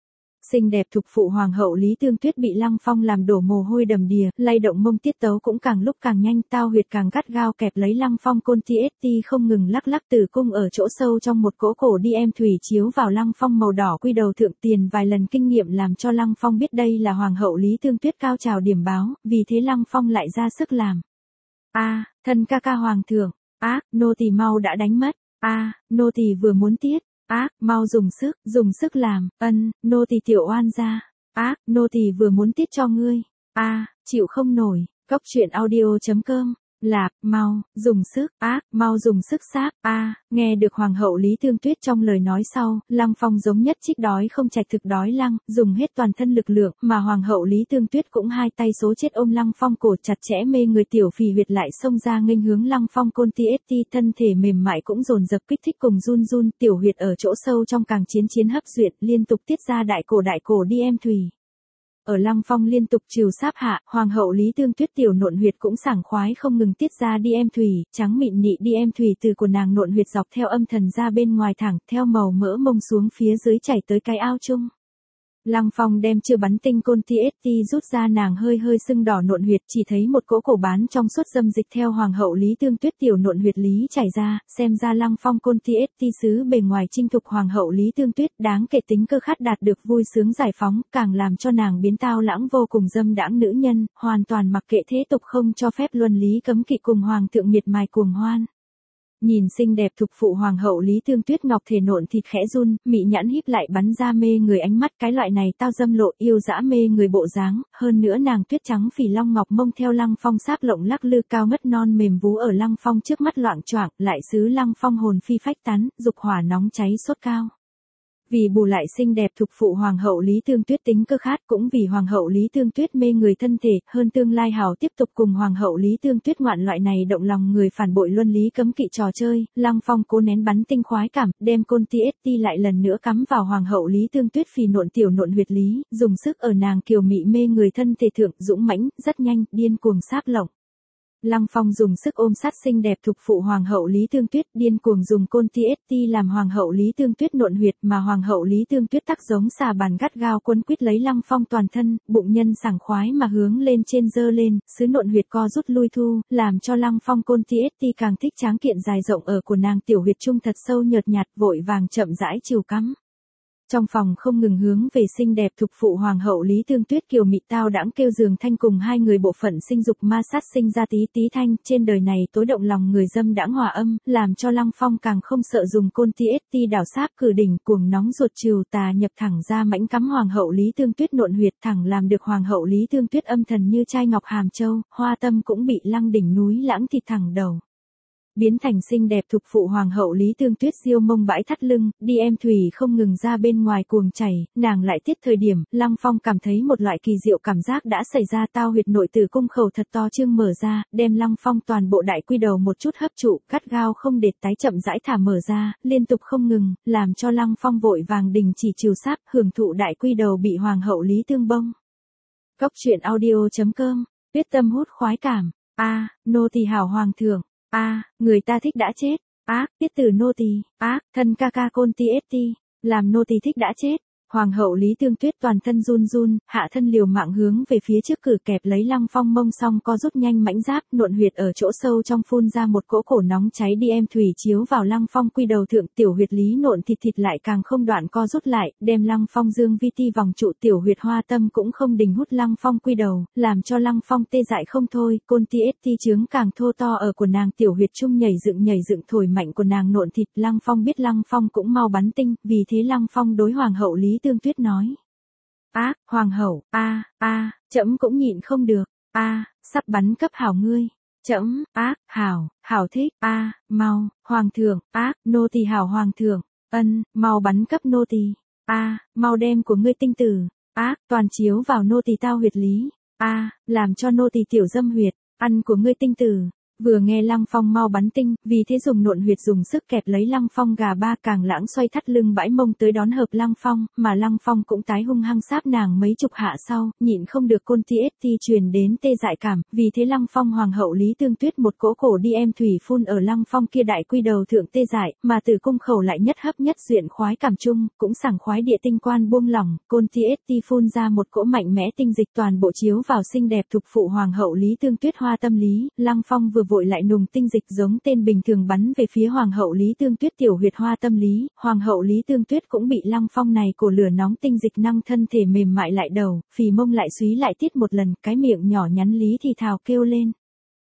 Xinh đẹp thục phụ hoàng hậu Lý Tương Tuyết bị Lăng Phong làm đổ mồ hôi đầm đìa, lay động mông tiết tấu cũng càng lúc càng nhanh, tao huyệt càng gắt gao kẹp lấy Lăng Phong, côn TST không ngừng lắc lắc tử cung ở chỗ sâu trong một cỗ cổ đi em thủy chiếu vào Lăng Phong màu đỏ quy đầu thượng tiền vài lần kinh nghiệm làm cho Lăng Phong biết đây là hoàng hậu Lý Tương Tuyết cao trào điểm báo, vì thế Lăng Phong lại ra sức làm. Thân ca ca hoàng thượng, nô tỳ mau đã đánh mất, nô tỳ vừa muốn tiết. Mau dùng sức làm, nô tỳ tiểu oan gia. Nô tỳ vừa muốn tiết cho ngươi. Chịu không nổi, cóc truyện audio.com. Mau, dùng sức sáp. Nghe được hoàng hậu Lý Tương Tuyết trong lời nói sau, Lăng Phong giống nhất trích đói không trạch thực đói lăng, dùng hết toàn thân lực lượng, mà hoàng hậu Lý Tương Tuyết cũng hai tay số chết ôm Lăng Phong cổ chặt chẽ mê người, tiểu phì huyệt lại xông ra nghênh hướng Lăng Phong, côn TST thân thể mềm mại cũng dồn dập kích thích cùng run run, tiểu huyệt ở chỗ sâu trong càng chiến hấp duyệt, liên tục tiết ra đại cổ đi em thủy. Ở Lăng Phong liên tục trìu sáp hạ, hoàng hậu Lý Tương Tuyết tiểu nộn huyệt cũng sảng khoái không ngừng tiết ra đi em thủy, trắng mịn nị đi em thủy từ của nàng nộn huyệt dọc theo âm thần ra bên ngoài thẳng, theo màu mỡ mông xuống phía dưới chảy tới cái ao chung. Lăng Phong đem chưa bắn tinh côn TST rút ra nàng hơi sưng đỏ nộn huyệt, chỉ thấy một cỗ cổ bán trong suốt dâm dịch theo hoàng hậu Lý Tương Tuyết tiểu nộn huyệt lý chảy ra, xem ra Lăng Phong côn TST xứ bề ngoài chinh thục hoàng hậu Lý Tương Tuyết, đáng kể tính cơ khát đạt được vui sướng giải phóng, càng làm cho nàng biến tao lãng vô cùng dâm đãng nữ nhân, hoàn toàn mặc kệ thế tục không cho phép luân lý cấm kỵ cùng hoàng thượng miệt mài cuồng hoan. Nhìn xinh đẹp thục phụ hoàng hậu Lý Tương Tuyết ngọc thể nộn thịt khẽ run, mị nhãn híp lại bắn ra mê người ánh mắt, cái loại này tao dâm lộ yêu dã mê người bộ dáng, hơn nữa nàng tuyết trắng phỉ long ngọc mông theo Lăng Phong sáp lộng lắc lư cao ngất non mềm vú ở Lăng Phong trước mắt loạng choạng, lại xứ Lăng Phong hồn phi phách tán, dục hỏa nóng cháy sốt cao. Vì bù lại xinh đẹp thục phụ hoàng hậu Lý Tương Tuyết tính cơ khát, cũng vì hoàng hậu Lý Tương Tuyết mê người thân thể, hơn tương lai hảo tiếp tục cùng hoàng hậu Lý Tương Tuyết ngoạn loại này động lòng người phản bội luân lý cấm kỵ trò chơi, Lăng Phong cố nén bắn tinh khoái cảm, đem côn TST lại lần nữa cắm vào hoàng hậu Lý Tương Tuyết phì nộn tiểu nộn huyệt lý, dùng sức ở nàng kiều mị mê người thân thể thượng, dũng mãnh, rất nhanh, điên cuồng sáp lộng. Lăng Phong dùng sức ôm sát xinh đẹp thục phụ hoàng hậu Lý Tương Tuyết, điên cuồng dùng côn TST làm hoàng hậu Lý Tương Tuyết nộn huyệt, mà hoàng hậu Lý Tương Tuyết tắc giống xà bàn gắt gao quấn quýt lấy Lăng Phong toàn thân, bụng nhân sảng khoái mà hướng lên trên dơ lên, xứ nộn huyệt co rút lui thu, làm cho Lăng Phong côn TST càng thích tráng kiện dài rộng ở của nàng tiểu huyệt trung thật sâu nhợt nhạt, vội vàng chậm rãi chiều cắm. Trong phòng không ngừng hướng về xinh đẹp thục phụ hoàng hậu Lý Tương Tuyết kiều mị tao đãng kêu giường thanh cùng hai người bộ phận sinh dục ma sát sinh ra tí tí thanh, trên đời này tối động lòng người dâm đãng hòa âm, làm cho Lăng Phong càng không sợ dùng côn TST đảo sáp cử đỉnh, cuồng nóng ruột trìu tà nhập thẳng ra mãnh cắm hoàng hậu Lý Tương Tuyết nộn huyệt, thẳng làm được hoàng hậu Lý Tương Tuyết âm thần như trai ngọc hàm châu, hoa tâm cũng bị lăng đỉnh núi lãng thịt thẳng đầu. Biến thành xinh đẹp thục phụ hoàng hậu Lý Tương Tuyết diêu mông bãi thắt lưng, đi em thủy không ngừng ra bên ngoài cuồng chảy, nàng lại tiết thời điểm, Lăng Phong cảm thấy một loại kỳ diệu cảm giác đã xảy ra, tao huyệt nội tử cung khẩu thật to trương mở ra, đem Lăng Phong toàn bộ đại quy đầu một chút hấp trụ, cắt gao không để tái chậm rãi thả mở ra, liên tục không ngừng, làm cho Lăng Phong vội vàng đình chỉ trìu sáp, hưởng thụ đại quy đầu bị hoàng hậu Lý Tương bông. Cóc truyện audio.com, quyết tâm hút khoái cảm. Nô tỳ hảo hoàng thượng. Người ta thích đã chết. Tiết từ nô tỳ. Thân ca ca côn TST. Làm nô tỳ thích đã chết. Hoàng hậu Lý Tương Tuyết toàn thân run run, hạ thân liều mạng hướng về phía trước cử kẹp lấy Lăng Phong mông xong co rút nhanh mãnh giáp, nộn huyệt ở chỗ sâu trong phun ra một cỗ cổ nóng cháy đi em thủy chiếu vào Lăng Phong quy đầu thượng, tiểu huyệt lý nộn thịt lại càng không đoạn co rút lại, đem Lăng Phong dương vi ti vòng trụ, tiểu huyệt hoa tâm cũng không đình hút Lăng Phong quy đầu, làm cho Lăng Phong tê dại không thôi, côn TST trướng càng thô to ở của nàng tiểu huyệt trung nhảy dựng thổi mạnh của nàng nộn thịt, Lăng Phong biết Lăng Phong cũng mau bắn tinh, vì thế Lăng Phong đối hoàng hậu Lý Tương Tuyết nói. Hoàng hậu, trẫm cũng nhịn không được, sắp bắn cấp hảo ngươi, trẫm, hảo thích, mau, hoàng thượng, nô tỳ hảo hoàng thượng, mau bắn cấp nô tỳ, mau đem của ngươi tinh tử, toàn chiếu vào nô tỳ tao huyệt lý, làm cho nô tỳ tiểu dâm huyệt, ăn của ngươi tinh tử, Vừa nghe Lăng Phong mau bắn tinh, vì thế dùng nộn huyệt dùng sức kẹp lấy Lăng Phong gà ba, Càng Lãng xoay thắt lưng bãi mông tới đón hợp Lăng Phong, mà Lăng Phong cũng tái hung hăng sáp nàng mấy chục hạ sau, nhịn không được côn TST truyền đến tê dại cảm, vì thế Lăng Phong hoàng hậu Lý Tương Tuyết một cỗ cổ đi em thủy phun ở Lăng Phong kia đại quy đầu thượng tê dại, mà từ cung khẩu lại nhất hấp nhất duyện khoái cảm chung, cũng sảng khoái địa tinh quan buông lỏng, côn TST phun ra một cỗ mạnh mẽ tinh dịch toàn bộ chiếu vào xinh đẹp thục phụ hoàng hậu Lý Tương Tuyết hoa tâm lý, Lăng Phong vừa vội lại nùng tinh dịch giống tên bình thường bắn về phía hoàng hậu Lý Tương Tuyết tiểu huyệt hoa tâm lý, hoàng hậu Lý Tương Tuyết cũng bị Lăng Phong này của lửa nóng tinh dịch năng thân thể mềm mại lại đầu, phì mông lại súy lại tiết một lần, cái miệng nhỏ nhắn Lý thì thào kêu lên.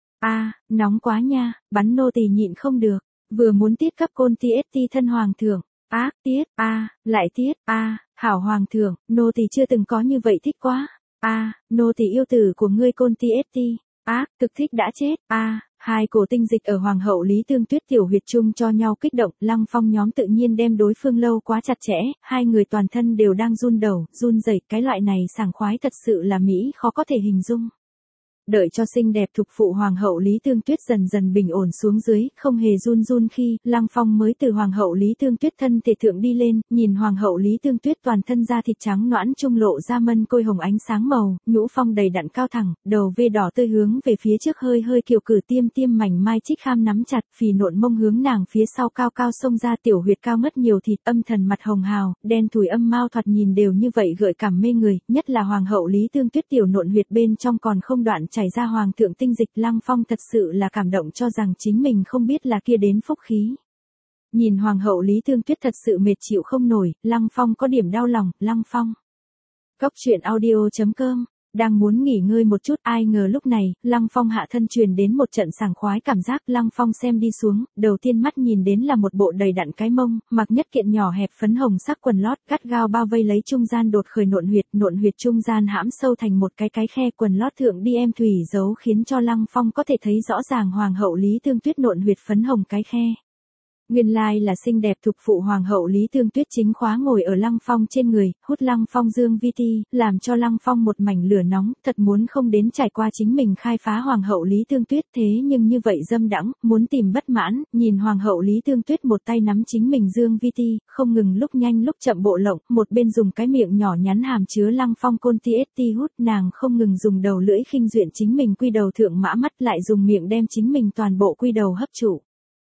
Nóng quá nha, bắn nô tỳ nhịn không được, vừa muốn tiết cấp côn TST thân hoàng thượng, tiết, lại tiết, hảo hoàng thượng, nô tỳ chưa từng có như vậy thích quá, nô tỳ yêu tử của ngươi côn TST, thực thích đã chết, hai cổ tinh dịch ở hoàng hậu Lý Tương Tuyết tiểu huyệt chung cho nhau kích động, Lăng Phong nhóm tự nhiên đem đối phương lâu quá chặt chẽ, hai người toàn thân đều đang run đầu, run rẩy, cái loại này sảng khoái thật sự là mỹ khó có thể hình dung. Đợi cho xinh đẹp thục phụ hoàng hậu Lý Tương Tuyết dần dần bình ổn xuống dưới, không hề run run khi, Lăng Phong mới từ hoàng hậu Lý Tương Tuyết thân thể thượng đi lên, nhìn hoàng hậu Lý Tương Tuyết toàn thân da thịt trắng nõn trung lộ ra mân côi hồng ánh sáng màu, nhũ phong đầy đặn cao thẳng, đầu vê đỏ tươi hướng về phía trước hơi hơi kiều cử tiêm tiêm mảnh mai trích kham nắm chặt, phì nộn mông hướng nàng phía sau cao cao xông ra tiểu huyệt cao ngất nhiều thịt, âm thần mặt hồng hào, đen thùi âm mao thoạt nhìn đều như vậy gợi cảm mê người, nhất là hoàng hậu Lý Tương Tuyết tiểu nộn huyệt bên trong còn không đoạn chảy ra hoàng thượng tinh dịch, Lăng Phong thật sự là cảm động cho rằng chính mình không biết là kia đến phúc khí. Nhìn hoàng hậu Lý Tương Tuyết thật sự mệt chịu không nổi, Lăng Phong có điểm đau lòng, Lăng Phong. Cốc truyện audio.com, đang muốn nghỉ ngơi một chút, ai ngờ lúc này, Lăng Phong hạ thân truyền đến một trận sảng khoái cảm giác, Lăng Phong xem đi xuống, đầu tiên mắt nhìn đến là một bộ đầy đặn cái mông, mặc nhất kiện nhỏ hẹp phấn hồng sắc quần lót, gắt gao bao vây lấy trung gian đột khởi nộn huyệt trung gian hãm sâu thành một cái khe, quần lót thượng đi em thủy dấu khiến cho Lăng Phong có thể thấy rõ ràng hoàng hậu Lý Tương Tuyết nộn huyệt phấn hồng cái khe. Nguyên lai là xinh đẹp thục phụ hoàng hậu Lý Tương Tuyết chính khóa ngồi ở Lăng Phong trên người, hút Lăng Phong dương vi ti, làm cho Lăng Phong một mảnh lửa nóng, thật muốn không đến trải qua chính mình khai phá hoàng hậu Lý Tương Tuyết, thế nhưng như vậy dâm đãng, muốn tìm bất mãn, nhìn hoàng hậu Lý Tương Tuyết một tay nắm chính mình dương vi ti, không ngừng lúc nhanh lúc chậm bộ lộng, một bên dùng cái miệng nhỏ nhắn hàm chứa Lăng Phong côn TST hút, nàng không ngừng dùng đầu lưỡi khinh duyện chính mình quy đầu thượng mã mắt, lại dùng miệng đem chính mình toàn bộ quy đầu hấp trụ.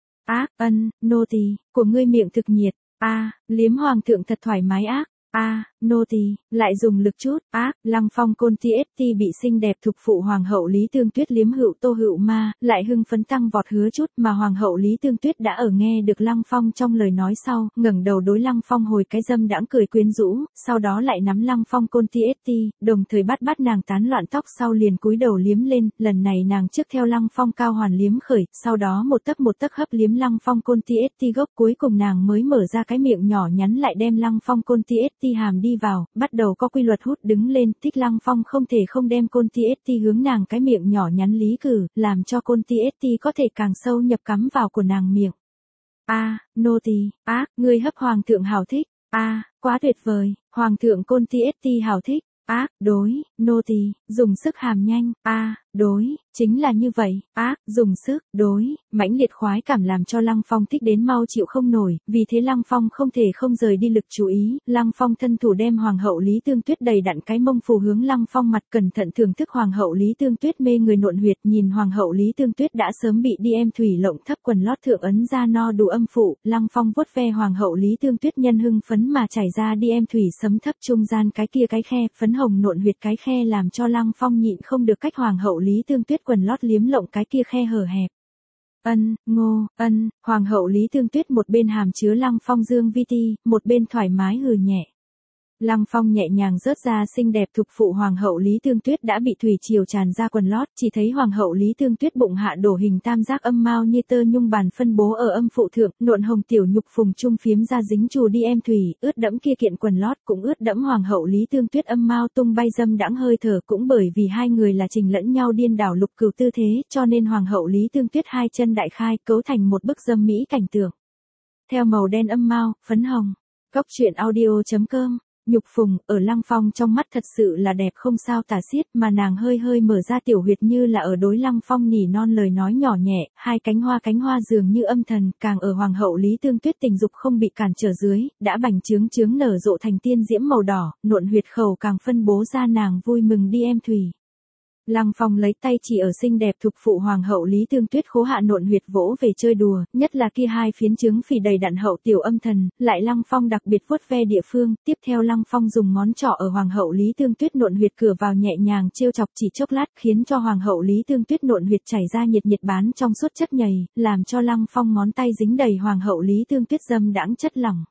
Nô tỳ, của ngươi miệng thực nhiệt, liếm hoàng thượng thật thoải mái nô tỳ, lại dùng lực chút, Lăng Phong côn TST bị xinh đẹp thục phụ hoàng hậu Lý Tương Tuyết liếm hữu tô hữu ma, lại hưng phấn tăng vọt hứa chút, mà hoàng hậu Lý Tương Tuyết đã ở nghe được Lăng Phong trong lời nói sau, ngẩng đầu đối Lăng Phong hồi cái dâm đãng cười quyến rũ, sau đó lại nắm Lăng Phong côn TST, đồng thời bắt nàng tán loạn tóc sau liền cúi đầu liếm lên, lần này nàng trước theo Lăng Phong cao hoàn liếm khởi, sau đó một tấc hấp liếm Lăng Phong côn TST gốc, cuối cùng nàng mới mở ra cái miệng nhỏ nhắn lại đem Lăng Phong côn TST hàm đi vào, bắt đầu có quy luật hút đứng lên, thích Lăng Phong không thể không đem côn TST hướng nàng cái miệng nhỏ nhắn lý cử, làm cho côn TST có thể càng sâu nhập cắm vào của nàng miệng. Nô tỳ, ngươi hấp hoàng thượng hảo thích, quá tuyệt vời, hoàng thượng côn TST hảo thích, đối, nô tỳ, dùng sức hàm nhanh, đối, chính là như vậy, dùng sức, đối, mãnh liệt khoái cảm làm cho Lăng Phong thích đến mau chịu không nổi, vì thế Lăng Phong không thể không rời đi lực chú ý, Lăng Phong thân thủ đem hoàng hậu Lý Tương Tuyết đầy đặn cái mông phù hướng Lăng Phong mặt, cẩn thận thưởng thức hoàng hậu Lý Tương Tuyết mê người nộn huyệt, nhìn hoàng hậu Lý Tương Tuyết đã sớm bị đi em thủy lộng thấp quần lót thượng ấn ra no đủ âm phụ, Lăng Phong vuốt ve hoàng hậu Lý Tương Tuyết nhân hưng phấn mà chảy ra đi em thủy sấm thấp trung gian cái kia cái khe, phấn hồng nộn huyệt cái khe làm cho Lăng Phong nhịn không được cách hoàng hậu Lý Tương Tuyết quần lót liếm lộng cái kia khe hở hẹp. Hoàng hậu Lý Tương Tuyết một bên hàm chứa Lăng Phong dương vi ti, một bên thoải mái hừ nhẹ. Lăng Phong nhẹ nhàng rớt ra xinh đẹp thục phụ hoàng hậu Lý Tương Tuyết đã bị thủy triều tràn ra quần lót, chỉ thấy hoàng hậu Lý Tương Tuyết bụng hạ đổ hình tam giác âm mao như tơ nhung bàn phân bố ở âm phụ thượng, nộn hồng tiểu nhục phùng trung phiếm ra dính chù đi em thủy, ướt đẫm kia kiện quần lót cũng ướt đẫm hoàng hậu Lý Tương Tuyết âm mao tung bay dâm đãng hơi thở, cũng bởi vì hai người là trình lẫn nhau điên đảo lục cửu tư thế, cho nên hoàng hậu Lý Tương Tuyết hai chân đại khai, cấu thành một bức dâm mỹ cảnh tượng. Theo màu đen âm mao, phấn hồng. Cốc truyện audio.com Nhục phùng, ở Lăng Phong trong mắt thật sự là đẹp không sao tả xiết, mà nàng hơi hơi mở ra tiểu huyệt như là ở đối Lăng Phong nỉ non lời nói nhỏ nhẹ, hai cánh hoa dường như âm thần, càng ở hoàng hậu Lý Tương Tuyết tình dục không bị cản trở dưới, đã bành trướng nở rộ thành tiên diễm màu đỏ, nộn huyệt khẩu càng phân bố ra nàng vui mừng đi em thủy. Lăng Phong lấy tay chỉ ở xinh đẹp thục phụ hoàng hậu Lý Tương Tuyết khố hạ nộn huyệt vỗ về chơi đùa, nhất là kia hai phiến trứng phì đầy đặn hậu tiểu âm thần, lại Lăng Phong đặc biệt vuốt ve địa phương, tiếp theo Lăng Phong dùng ngón trỏ ở hoàng hậu Lý Tương Tuyết nộn huyệt cửa vào nhẹ nhàng trêu chọc chỉ chốc lát, khiến cho hoàng hậu Lý Tương Tuyết nộn huyệt chảy ra nhiệt bán trong suốt chất nhầy, làm cho Lăng Phong ngón tay dính đầy hoàng hậu Lý Tương Tuyết dâm đãng chất lỏng.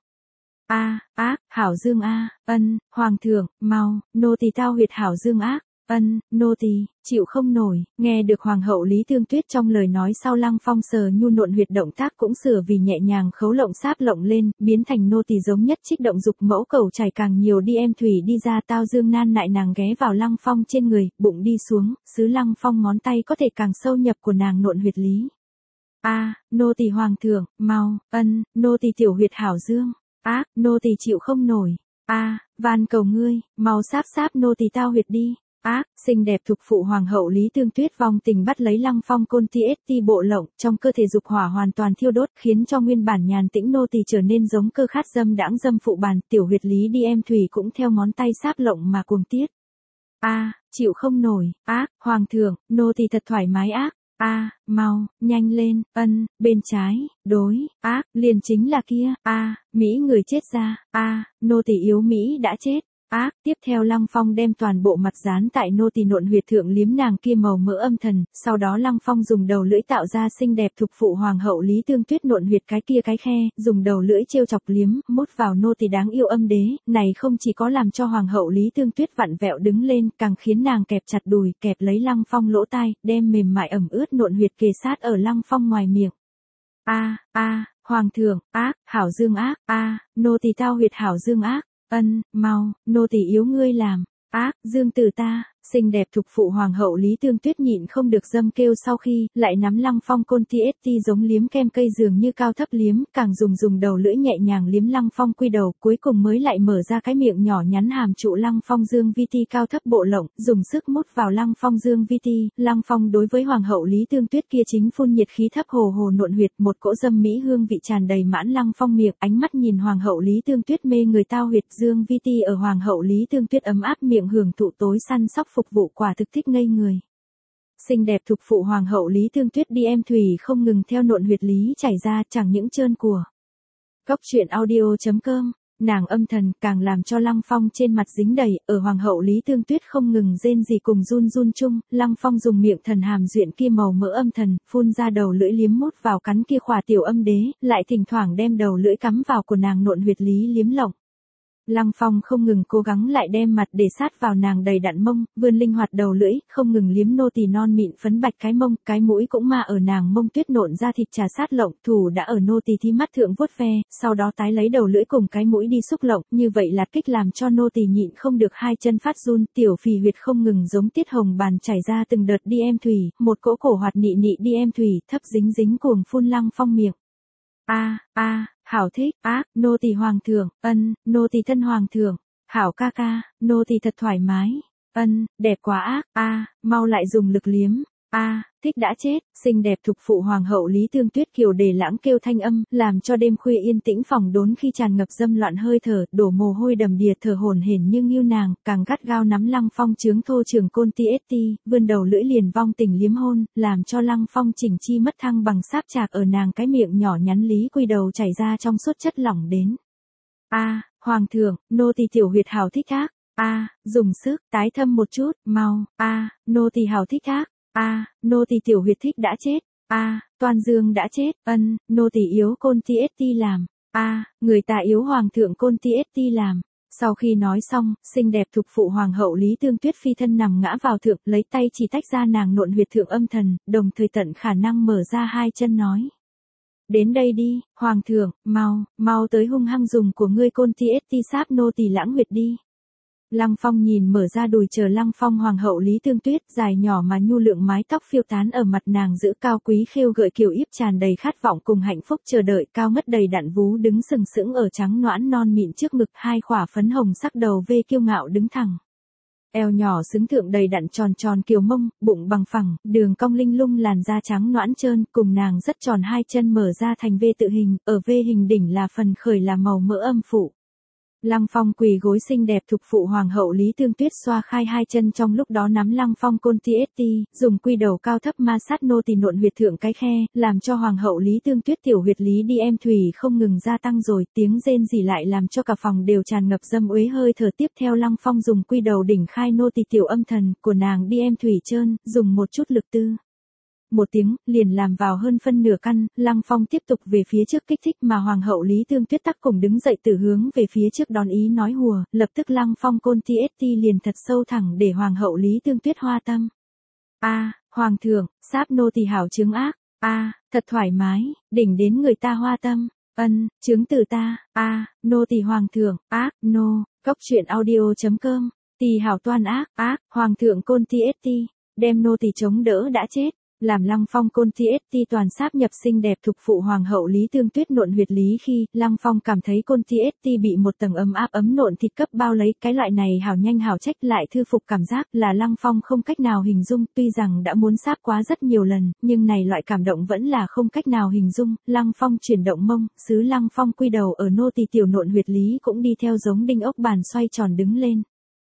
Hảo dương ân, hoàng thượng, mau, nô tỳ tao huyệt hảo dương ân, nô tỳ, chịu không nổi, nghe được hoàng hậu Lý Tương Tuyết trong lời nói sau Lăng Phong sờ nhu nộn huyệt động tác cũng sửa vì nhẹ nhàng khấu lộng sáp lộng lên, biến thành nô tỳ giống nhất trích động dục mẫu cầu chảy càng nhiều đi em thủy đi ra tao dương nan nại nàng ghé vào Lăng Phong trên người, bụng đi xuống, xứ Lăng Phong ngón tay có thể càng sâu nhập của nàng nộn huyệt lý. Nô tỳ hoàng thượng, mau, ân, nô tỳ tiểu huyệt hảo dương, nô tỳ chịu không nổi, van cầu ngươi, mau sáp nô tỳ tao huyệt đi. Xinh đẹp thục phụ hoàng hậu Lý Tương Tuyết vong tình bắt lấy Lăng Phong côn ti bộ lộng, trong cơ thể dục hỏa hoàn toàn thiêu đốt, khiến cho nguyên bản nhàn tĩnh nô tỳ trở nên giống cơ khát dâm đãng dâm phụ bàn, tiểu huyệt lý đi em thủy cũng theo ngón tay sáp lộng mà cuồng tiết. Chịu không nổi, hoàng thượng, nô tỳ thật thoải mái mau, nhanh lên, ân, bên trái, đối, liền chính là kia, Mỹ người chết ra, nô tỳ yếu Mỹ đã chết. Tiếp theo Lăng Phong đem toàn bộ mặt dán tại nô tỳ nộn huyệt thượng liếm nàng kia màu mỡ âm thần, sau đó Lăng Phong dùng đầu lưỡi tạo ra xinh đẹp thục phụ hoàng hậu Lý Tương Tuyết nộn huyệt cái kia cái khe, dùng đầu lưỡi trêu chọc liếm, mút vào nô tỳ đáng yêu âm đế, này không chỉ có làm cho hoàng hậu Lý Tương Tuyết vặn vẹo đứng lên, càng khiến nàng kẹp chặt đùi, kẹp lấy Lăng Phong lỗ tai, đem mềm mại ẩm ướt nộn huyệt kề sát ở Lăng Phong ngoài miệng. Hoàng thượng, hảo dương nô tỳ tao huyệt hảo dương ân, mau, nô tỳ yếu ngươi làm, dương từ ta, xinh đẹp thục phụ hoàng hậu Lý Tương Tuyết nhịn không được dâm kêu sau khi, lại nắm Lăng Phong côn ti giống liếm kem cây dường như cao thấp liếm, càng dùng đầu lưỡi nhẹ nhàng liếm Lăng Phong quy đầu, cuối cùng mới lại mở ra cái miệng nhỏ nhắn hàm trụ Lăng Phong dương vi ti cao thấp bộ lộng, dùng sức mút vào Lăng Phong dương vi ti, Lăng Phong đối với hoàng hậu Lý Tương Tuyết kia chính phun nhiệt khí thấp hồ nộn huyệt, một cỗ dâm mỹ hương vị tràn đầy mãn Lăng Phong miệng, ánh mắt nhìn hoàng hậu Lý Tương Tuyết mê người tao huyệt dương vi ti ở hoàng hậu Lý Tương Tuyết ấm áp miệng hưởng thụ tối săn sóc phục vụ quả thực thích ngây người. Xinh đẹp thục phụ hoàng hậu Lý Tương Tuyết đi em thủy không ngừng theo nộn huyệt lý chảy ra chẳng những trơn của. Cóc truyện audio.com, nàng âm thần càng làm cho Lăng Phong trên mặt dính đầy, ở hoàng hậu Lý Tương Tuyết không ngừng rên gì cùng run chung, Lăng Phong dùng miệng thần hàm duyện kia màu mỡ âm thần, phun ra đầu lưỡi liếm mút vào cắn kia khỏa tiểu âm đế, lại thỉnh thoảng đem đầu lưỡi cắm vào của nàng nộn huyệt lý liếm lộng. Lăng Phong không ngừng cố gắng lại đem mặt để sát vào nàng đầy đặn mông, vươn linh hoạt đầu lưỡi, không ngừng liếm nô tỳ non mịn phấn bạch cái mông, cái mũi cũng ma ở nàng mông tuyết nộn ra thịt trà sát lộng, thủ đã ở nô tỳ thi mắt thượng vuốt ve, sau đó tái lấy đầu lưỡi cùng cái mũi đi xúc lộng, như vậy là kích làm cho nô tỳ nhịn không được hai chân phát run, tiểu phì huyệt không ngừng giống tiết hồng bàn chảy ra từng đợt đi em thủy, một cỗ cổ hoạt nị đi em thủy, thấp dính cuồng phun Lăng Phong miệng. Hảo thích, nô tỳ hoàng thượng, ân, nô tỳ thân hoàng thượng, hảo ca ca, nô tỳ thật thoải mái, ân, đẹp quá mau lại dùng lực liếm, thích đã chết, xinh đẹp thục phụ hoàng hậu Lý Tương Tuyết kiều đề lãng kêu thanh âm, làm cho đêm khuya yên tĩnh phòng đốn khi tràn ngập dâm loạn hơi thở, đổ mồ hôi đầm đìa thở hổn hển nhưng yêu nàng, càng gắt gao nắm Lăng Phong trướng thô trường côn ti, vươn đầu lưỡi liền vong tình liếm hôn, làm cho Lăng Phong chỉnh chi mất thăng bằng sáp chạc ở nàng cái miệng nhỏ nhắn lý quy đầu chảy ra trong suốt chất lỏng đến. Hoàng thượng, nô tỳ tiểu huyệt hảo thích ác, dùng sức, tái thâm một chút, mau, nô tỳ hảo thích ác. Nô tỳ tiểu huyệt thích đã chết. Toàn dương đã chết. Ân, nô tỳ yếu côn ti làm. Người ta yếu hoàng thượng côn ti làm. Sau khi nói xong, xinh đẹp thục phụ hoàng hậu Lý Tương Tuyết phi thân nằm ngã vào thượng, lấy tay chỉ tách ra nàng nộn huyệt thượng âm thần, đồng thời tận khả năng mở ra hai chân nói. Đến đây đi, hoàng thượng, mau tới hung hăng dùng của ngươi côn ti sáp nô tỳ lãng huyệt đi. Lăng Phong nhìn mở ra đùi chờ Lăng Phong hoàng hậu Lý Tương Tuyết, dài nhỏ mà nhu lượng mái tóc phiêu tán ở mặt nàng giữ cao quý khêu gợi kiều yếp tràn đầy khát vọng cùng hạnh phúc chờ đợi, cao ngất đầy đặn vú đứng sừng sững ở trắng noãn non mịn trước ngực, hai khỏa phấn hồng sắc đầu vê kiêu ngạo đứng thẳng. Eo nhỏ xứng thượng đầy đặn tròn tròn kiều mông, bụng bằng phẳng, đường cong linh lung làn da trắng noãn trơn, cùng nàng rất tròn hai chân mở ra thành V tự hình, ở V hình đỉnh là phần khởi là màu mỡ âm phụ. Lăng Phong quỳ gối xinh đẹp thục phụ hoàng hậu Lý Tương Tuyết xoa khai hai chân trong lúc đó nắm Lăng Phong côn TST, dùng quy đầu cao thấp ma sát nô tỳ nộn huyệt thượng cái khe, làm cho hoàng hậu Lý Tương Tuyết tiểu huyệt lý đi em thủy không ngừng gia tăng rồi, tiếng rên rỉ lại làm cho cả phòng đều tràn ngập dâm uế hơi thở. Tiếp theo Lăng Phong dùng quy đầu đỉnh khai nô tỳ tiểu âm thần của nàng đi em thủy trơn, dùng một chút lực tư. Một tiếng, liền làm vào hơn phân nửa căn, Lăng Phong tiếp tục về phía trước kích thích mà hoàng hậu Lý Tương Tuyết tắc cùng đứng dậy từ hướng về phía trước đón ý nói hùa, lập tức Lăng Phong côn TST liền thật sâu thẳng để hoàng hậu Lý Tương Tuyết hoa tâm. Hoàng thượng, sáp nô tỳ hảo chứng ác, thật thoải mái, đỉnh đến người ta hoa tâm, chứng từ ta, nô tỳ hoàng thượng, ác, Cóc truyện audio.com, tỳ hảo toan ác, hoàng thượng côn TST, đem nô tỳ chống đỡ đã chết. Làm Lăng Phong côn TST toàn sáp nhập xinh đẹp thục phụ hoàng hậu Lý Tương Tuyết nộn huyệt lý khi, Lăng Phong cảm thấy côn TST bị một tầng ấm áp ấm nộn thịt cấp bao lấy, cái loại này hảo nhanh hảo trách lại thư phục cảm giác là Lăng Phong không cách nào hình dung, tuy rằng đã muốn sáp quá rất nhiều lần, nhưng này loại cảm động vẫn là không cách nào hình dung. Lăng Phong chuyển động mông, xứ Lăng Phong quy đầu ở nô tỳ tiểu nộn huyệt lý cũng đi theo giống đinh ốc bàn xoay tròn đứng lên.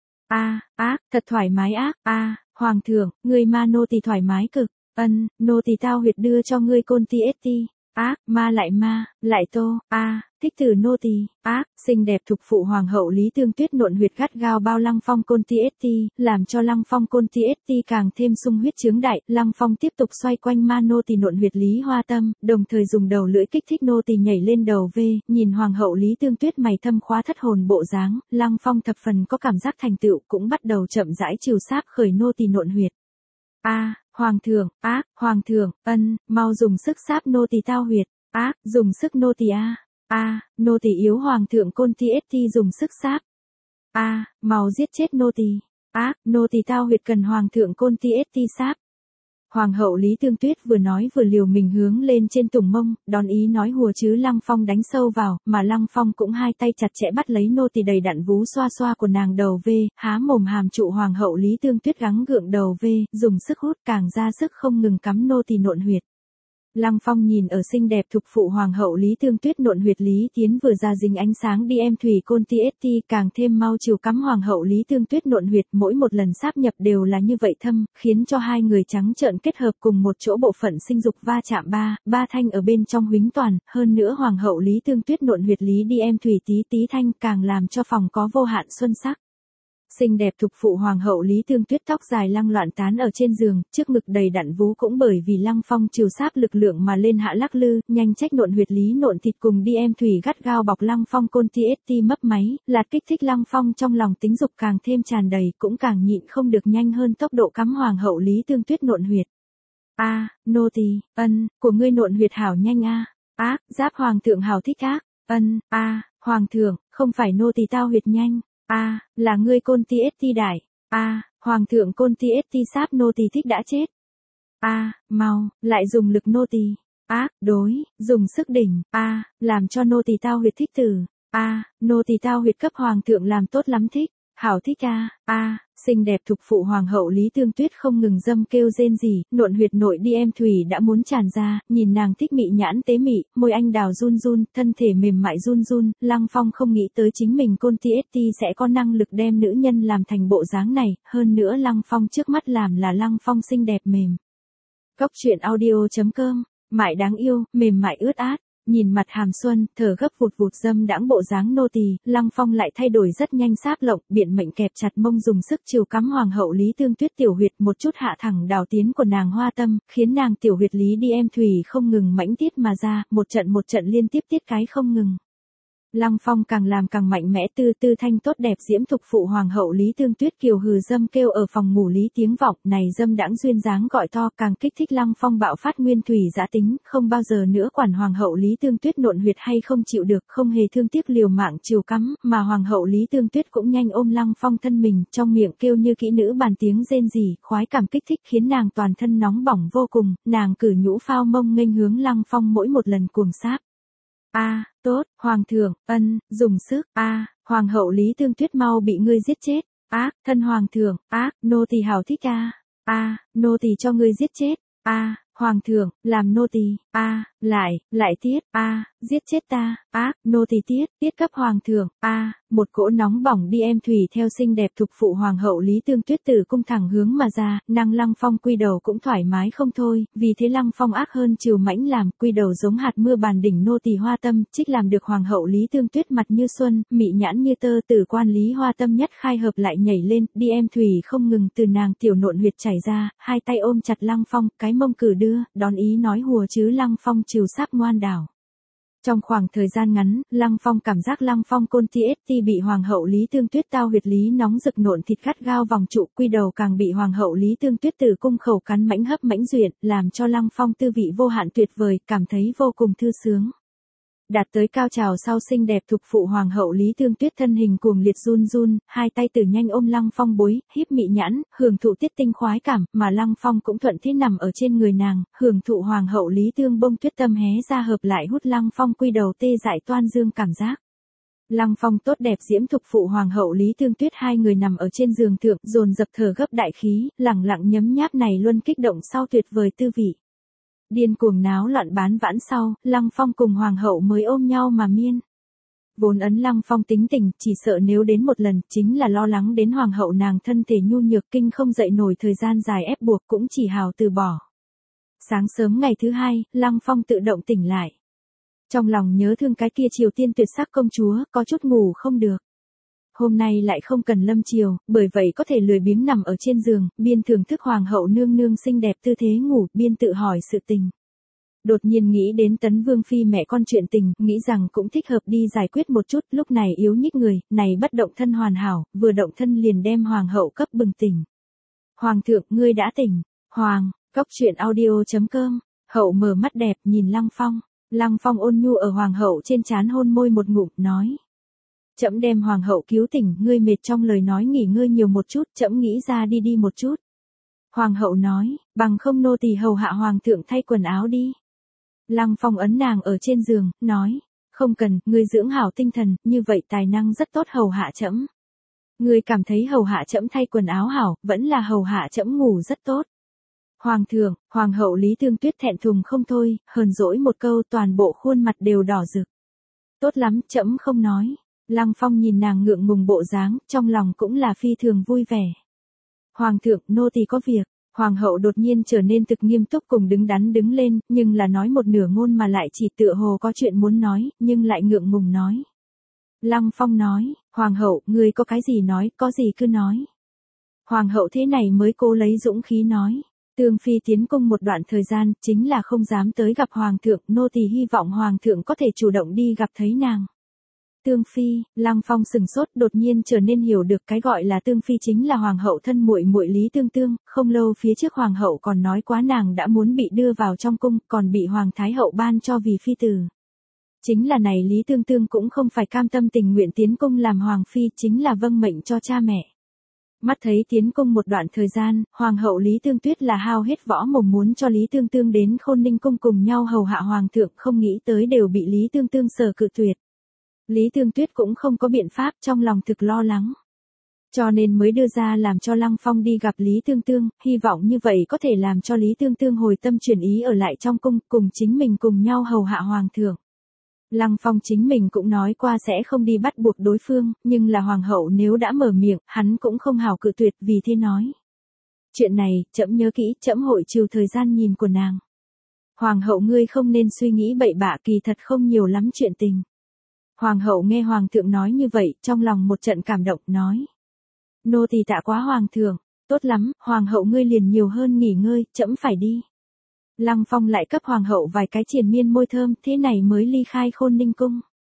Thật thoải mái ác, hoàng thượng, người ma nô tỳ thoải mái cực. Nô tỳ tao huyệt đưa cho ngươi côn TST, ma, lại tô, thích từ nô tỳ, xinh đẹp thục phụ hoàng hậu Lý Tương Tuyết nộn huyệt gắt gao bao Lăng Phong côn TST, làm cho Lăng Phong côn TST càng thêm sung huyết chướng đại. Lăng Phong tiếp tục xoay quanh ma nô tỳ nộn huyệt lý hoa tâm, đồng thời dùng đầu lưỡi kích thích nô tỳ nhảy lên đầu V, nhìn hoàng hậu Lý Tương Tuyết mày thâm khóa thất hồn bộ dáng, Lăng Phong thập phần có cảm giác thành tựu, cũng bắt đầu chậm rãi chiều sáp khởi nô tỳ nộn huyệt. Hoàng thượng, mau dùng sức sáp nô tỳ tao huyệt, dùng sức nô tỳ nô tỳ yếu hoàng thượng côn TST dùng sức sáp, mau giết chết nô tỳ, nô tỳ tao huyệt cần hoàng thượng côn TST sáp. Hoàng hậu Lý Tương Tuyết vừa nói vừa liều mình hướng lên trên tùng mông, đón ý nói hùa chứ Lăng Phong đánh sâu vào, mà Lăng Phong cũng hai tay chặt chẽ bắt lấy nô tỳ đầy đặn vú xoa xoa của nàng đầu V, há mồm hàm trụ hoàng hậu Lý Tương Tuyết gắng gượng đầu V, dùng sức hút càng ra sức không ngừng cắm nô tỳ nộn huyệt. Lăng Phong nhìn ở xinh đẹp thục phụ hoàng hậu Lý Tương Tuyết nộn huyệt lý tiến vừa ra dính ánh sáng đi em thủy côn TST càng thêm mau chiều cắm hoàng hậu Lý Tương Tuyết nộn huyệt, mỗi một lần sáp nhập đều là như vậy thâm, khiến cho hai người trắng trợn kết hợp cùng một chỗ bộ phận sinh dục va chạm ba thanh ở bên trong huýnh toàn, hơn nữa hoàng hậu Lý Tương Tuyết nộn huyệt lý đi em thủy tí tí thanh càng làm cho phòng có vô hạn xuân sắc. Xinh đẹp thục phụ hoàng hậu Lý Tương Tuyết tóc dài lăng loạn tán ở trên giường, trước ngực đầy đặn vú cũng bởi vì Lăng Phong chiều sáp lực lượng mà lên hạ lắc lư, nhanh trách nộn huyệt lý nộn thịt cùng đi em thủy gắt gao bọc Lăng Phong côn TST mấp máy, lạt kích thích Lăng Phong trong lòng tính dục càng thêm tràn đầy, cũng càng nhịn không được nhanh hơn tốc độ cắm hoàng hậu Lý Tương Tuyết nộn huyệt. Nô tỳ, của ngươi nộn huyệt hảo nhanh giáp hoàng thượng hảo thích hoàng thượng, không phải nô tỳ tao huyệt nhanh. Là ngươi côn TST đại. Hoàng thượng côn TST sáp nô tỳ thích đã chết. Mau, lại dùng lực nô tỳ. Đối, dùng sức đỉnh. Làm cho nô tỳ tao huyệt thích tử. Nô tỳ tao huyệt cấp hoàng thượng làm tốt lắm thích. Hảo thích xinh đẹp thục phụ hoàng hậu Lý Tương Tuyết không ngừng dâm kêu rên rỉ, nộn huyệt nội đi em thủy đã muốn tràn ra, nhìn nàng thích mị nhãn tế mị, môi anh đào run run, thân thể mềm mại run run, Lăng Phong không nghĩ tới chính mình côn TST sẽ có năng lực đem nữ nhân làm thành bộ dáng này, hơn nữa Lăng Phong trước mắt làm là Lăng Phong xinh đẹp mềm. Cóc truyện audio.com, mại đáng yêu, mềm mại ướt át. Nhìn mặt hàm xuân, thở gấp vụt vụt dâm đãng bộ dáng nô tỳ, Lăng Phong lại thay đổi rất nhanh sáp lộng, biện mệnh kẹp chặt mông dùng sức chiều cắm hoàng hậu Lý Tương Tuyết tiểu huyệt một chút hạ thẳng đào tiến của nàng hoa tâm, khiến nàng tiểu huyệt lý đi em thủy không ngừng mãnh tiết mà ra, một trận liên tiếp tiết cái không ngừng. Lăng Phong càng làm càng mạnh mẽ, tư thanh tốt đẹp diễm thục phụ hoàng hậu Lý Tương Tuyết kiều hừ dâm kêu ở phòng ngủ Lý tiếng vọng, này dâm đãng duyên dáng gọi to càng kích thích Lăng Phong bạo phát nguyên thủy dã tính, không bao giờ nữa quản hoàng hậu Lý Tương Tuyết nộn huyệt hay không chịu được, không hề thương tiếc liều mạng chiều cắm, mà hoàng hậu Lý Tương Tuyết cũng nhanh ôm Lăng Phong thân mình, trong miệng kêu như kỹ nữ bàn tiếng rên rỉ, khoái cảm kích thích khiến nàng toàn thân nóng bỏng vô cùng, nàng cử nhũ phao mông nghênh hướng Lăng Phong mỗi một lần cuồng sáp. Tốt, hoàng thượng, dùng sức, hoàng hậu Lý Tương Tuyết mau bị ngươi giết chết, thân hoàng thượng, nô tỳ hảo thích nô tỳ cho ngươi giết chết, hoàng thượng, làm nô tỳ, lại tiết, giết chết ta, nô tỳ tiết cấp hoàng thượng, một cỗ nóng bỏng đi em thủy theo xinh đẹp thục phụ hoàng hậu Lý Tương Tuyết từ cung thẳng hướng mà ra, năng Lăng Phong quy đầu cũng thoải mái không thôi, vì thế Lăng Phong ác hơn chiều mãnh làm, quy đầu giống hạt mưa bàn đỉnh nô tỳ hoa tâm, trích làm được hoàng hậu Lý Tương Tuyết mặt như xuân, mị nhãn như tơ, tử quan Lý hoa tâm nhất khai hợp lại nhảy lên, đi em thủy không ngừng từ nàng tiểu nộn huyệt chảy ra, hai tay ôm chặt Lăng Phong, cái mông cử đưa, đón ý nói hùa chứ Lăng Phong chiều sáp ngoan đảo. Trong khoảng thời gian ngắn, Lăng Phong cảm giác Lăng Phong côn TST bị hoàng hậu Lý Tương Tuyết tao huyệt lý nóng rực nộn thịt gắt gao vòng trụ, quy đầu càng bị hoàng hậu Lý Tương Tuyết từ cung khẩu cắn mãnh hấp mãnh duyệt, làm cho Lăng Phong tư vị vô hạn tuyệt vời, cảm thấy vô cùng thư sướng. Đạt tới cao trào sau xinh đẹp thục phụ hoàng hậu Lý Tương Tuyết thân hình cuồng liệt run run, hai tay từ nhanh ôm Lăng Phong bối, híp mị nhãn, hưởng thụ tiết tinh khoái cảm, mà Lăng Phong cũng thuận thế nằm ở trên người nàng, hưởng thụ hoàng hậu Lý Tương bông tuyết tâm hé ra hợp lại hút Lăng Phong quy đầu tê dại toan dương cảm giác. Lăng Phong tốt đẹp diễm thục phụ hoàng hậu Lý Tương Tuyết hai người nằm ở trên giường thượng, dồn dập thở gấp đại khí, lẳng lặng nhấm nháp này luôn kích động sau tuyệt vời tư vị. Điên cuồng náo loạn bán vãn sau, Lăng Phong cùng hoàng hậu mới ôm nhau mà miên. Vốn ấn Lăng Phong tính tình, chỉ sợ nếu đến một lần, chính là lo lắng đến hoàng hậu nàng thân thể nhu nhược kinh không dậy nổi thời gian dài ép buộc cũng chỉ hào từ bỏ. Sáng sớm ngày thứ hai, Lăng Phong tự động tỉnh lại. Trong lòng nhớ thương cái kia Triều Tiên tuyệt sắc công chúa, có chút ngủ không được. Hôm nay lại không cần lâm chiều, bởi vậy có thể lười biếng nằm ở trên giường, biên thưởng thức hoàng hậu nương nương xinh đẹp tư thế ngủ, biên tự hỏi sự tình. Đột nhiên nghĩ đến Tấn Vương phi mẹ con chuyện tình, nghĩ rằng cũng thích hợp đi giải quyết một chút, lúc này yếu nhích người, này bất động thân hoàn hảo, vừa động thân liền đem hoàng hậu cấp bừng tỉnh. Hoàng thượng, ngươi đã tỉnh. Cóc truyện audio.com. Hậu mở mắt đẹp nhìn Lăng Phong. Lăng Phong ôn nhu ở hoàng hậu trên trán hôn môi một ngụm, nói. Trẫm đem hoàng hậu cứu tỉnh, ngươi mệt trong lời nói nghỉ ngơi nhiều một chút, trẫm nghĩ ra đi một chút. Hoàng hậu nói, bằng không nô tỳ hầu hạ hoàng thượng thay quần áo đi. Lăng Phong ấn nàng ở trên giường, nói, không cần, ngươi dưỡng hảo tinh thần, như vậy tài năng rất tốt hầu hạ trẫm. Ngươi cảm thấy hầu hạ trẫm thay quần áo hảo, vẫn là hầu hạ trẫm ngủ rất tốt. Hoàng thượng, hoàng hậu Lý Tương Tuyết thẹn thùng không thôi, hờn dỗi một câu toàn bộ khuôn mặt đều đỏ rực. Tốt lắm, trẫm không nói. Lăng Phong nhìn nàng ngượng ngùng bộ dáng, trong lòng cũng là phi thường vui vẻ. Hoàng thượng, nô tỳ có việc. Hoàng hậu đột nhiên trở nên thực nghiêm túc cùng đứng đắn đứng lên, nhưng là nói một nửa ngôn mà lại chỉ tựa hồ có chuyện muốn nói, nhưng lại ngượng ngùng nói. Lăng Phong nói, hoàng hậu, ngươi có cái gì nói, có gì cứ nói. Hoàng hậu thế này mới cố lấy dũng khí nói. Tương phi tiến cung một đoạn thời gian, chính là không dám tới gặp hoàng thượng, nô tỳ hy vọng hoàng thượng có thể chủ động đi gặp thấy nàng. Tương phi, Lăng Phong sừng sốt, đột nhiên trở nên hiểu được cái gọi là tương phi chính là hoàng hậu thân muội muội Lý Tương Tương, không lâu phía trước hoàng hậu còn nói quá nàng đã muốn bị đưa vào trong cung, còn bị hoàng thái hậu ban cho vì phi tử. Chính là này Lý Tương Tương cũng không phải cam tâm tình nguyện tiến cung làm hoàng phi, chính là vâng mệnh cho cha mẹ. Mắt thấy tiến cung một đoạn thời gian, hoàng hậu Lý Tương Tuyết là hao hết võ mồm muốn cho Lý Tương Tương đến Khôn Ninh cung cùng nhau hầu hạ hoàng thượng, không nghĩ tới đều bị Lý Tương Tương sở cự tuyệt. Lý Tương Tuyết cũng không có biện pháp, trong lòng thực lo lắng. Cho nên mới đưa ra làm cho Lăng Phong đi gặp Lý Tương Tương, hy vọng như vậy có thể làm cho Lý Tương Tương hồi tâm chuyển ý ở lại trong cung, cùng chính mình cùng nhau hầu hạ hoàng thượng. Lăng Phong chính mình cũng nói qua sẽ không đi bắt buộc đối phương, nhưng là hoàng hậu nếu đã mở miệng, hắn cũng không hảo cự tuyệt, vì thế nói. Chuyện này, trẫm nhớ kỹ, trẫm hội trừ thời gian nhìn của nàng. Hoàng hậu ngươi không nên suy nghĩ bậy bạ, kỳ thật không nhiều lắm chuyện tình. Hoàng hậu nghe hoàng thượng nói như vậy, trong lòng một trận cảm động, nói. Nô tỳ tạ quá hoàng thượng, tốt lắm, hoàng hậu ngươi liền nhiều hơn nghỉ ngơi, trẫm phải đi. Lăng Phong lại cấp hoàng hậu vài cái triền miên môi thơm, thế này mới ly khai Khôn Ninh cung.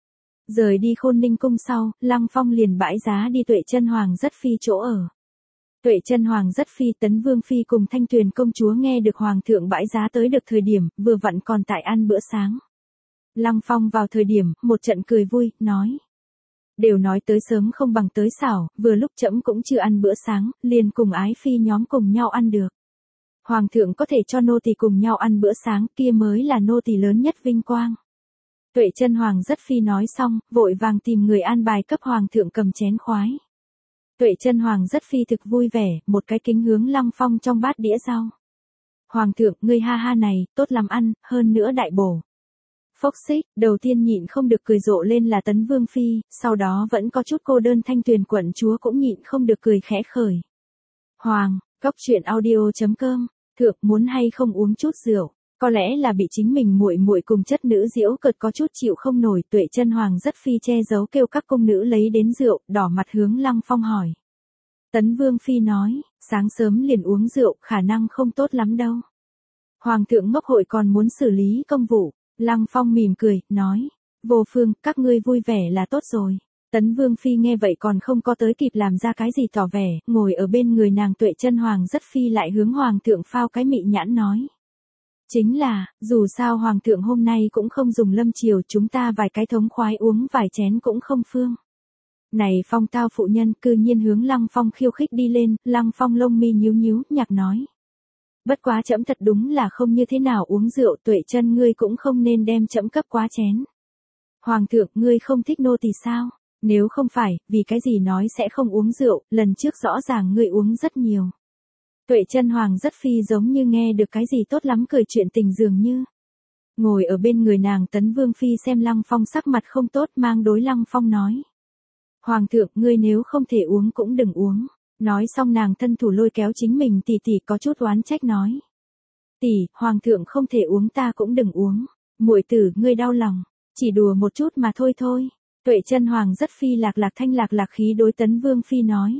Rời đi Khôn Ninh cung sau, Lăng Phong liền bãi giá đi Tuệ Chân Hoàng Rất Phi chỗ ở. Tuệ Chân Hoàng Rất Phi, Tấn Vương Phi cùng Thanh Tuyền công chúa nghe được Hoàng thượng bãi giá tới được thời điểm, vừa vặn còn tại ăn bữa sáng. Lăng Phong vào thời điểm, một trận cười vui, nói. Đều nói tới sớm không bằng tới xảo, vừa lúc trẫm cũng chưa ăn bữa sáng, liền cùng ái phi nhóm cùng nhau ăn được. Hoàng thượng có thể cho nô tỳ cùng nhau ăn bữa sáng, kia mới là nô tỳ lớn nhất vinh quang. Tuệ Chân Hoàng Rất Phi nói xong, vội vàng tìm người an bài cấp Hoàng thượng cầm chén khoái. Tuệ Chân Hoàng Rất Phi thực vui vẻ, một cái kính hướng Lăng Phong trong bát đĩa rau. Hoàng thượng, ngươi ha ha này, tốt lắm ăn, hơn nữa đại bổ. Phốc xích, đầu tiên nhịn không được cười rộ lên là Tấn Vương Phi, sau đó vẫn có chút cô đơn Thanh Tuyền quận chúa cũng nhịn không được cười khẽ khởi. Hoàng, Góc Truyện Audio.com, thượng muốn hay không uống chút rượu, có lẽ là bị chính mình muội muội cùng chất nữ giễu cợt có chút chịu không nổi. Tuệ Chân Hoàng Rất Phi che giấu kêu các cung nữ lấy đến rượu, đỏ mặt hướng Lăng Phong hỏi. Tấn Vương Phi nói, sáng sớm liền uống rượu, khả năng không tốt lắm đâu. Hoàng thượng ngốc hội còn muốn xử lý công vụ. Lăng Phong mỉm cười, nói, vô phương, các ngươi vui vẻ là tốt rồi. Tấn Vương Phi nghe vậy còn không có tới kịp làm ra cái gì tỏ vẻ, ngồi ở bên người nàng Tuệ Chân Hoàng Rất Phi lại hướng Hoàng thượng phao cái mị nhãn nói. Chính là, dù sao Hoàng thượng hôm nay cũng không dùng lâm chiều, chúng ta vài cái thống khoái uống vài chén cũng không phương. Này Phong tao phụ nhân cư nhiên hướng Lăng Phong khiêu khích đi lên, Lăng Phong lông mi nhíu nhíu, nhạc nói. Bất quá trẫm thật đúng là không như thế nào uống rượu, Tuệ Chân ngươi cũng không nên đem trẫm cấp quá chén. Hoàng thượng, ngươi không thích nô tỳ sao? Nếu không phải, vì cái gì nói sẽ không uống rượu, lần trước rõ ràng ngươi uống rất nhiều. Tuệ Chân Hoàng Rất Phi giống như nghe được cái gì tốt lắm cười chuyện tình dường như. Ngồi ở bên người nàng Tấn Vương Phi xem Lăng Phong sắc mặt không tốt mang đối Lăng Phong nói. Hoàng thượng, ngươi nếu không thể uống cũng đừng uống. Nói xong nàng thân thủ lôi kéo chính mình tỷ tỷ có chút oán trách nói. Tỷ, Hoàng thượng không thể uống ta cũng đừng uống. Muội tử, ngươi đau lòng. Chỉ đùa một chút mà thôi thôi. Tuệ Chân Hoàng Rất Phi lạc lạc khí đối Tấn Vương Phi nói.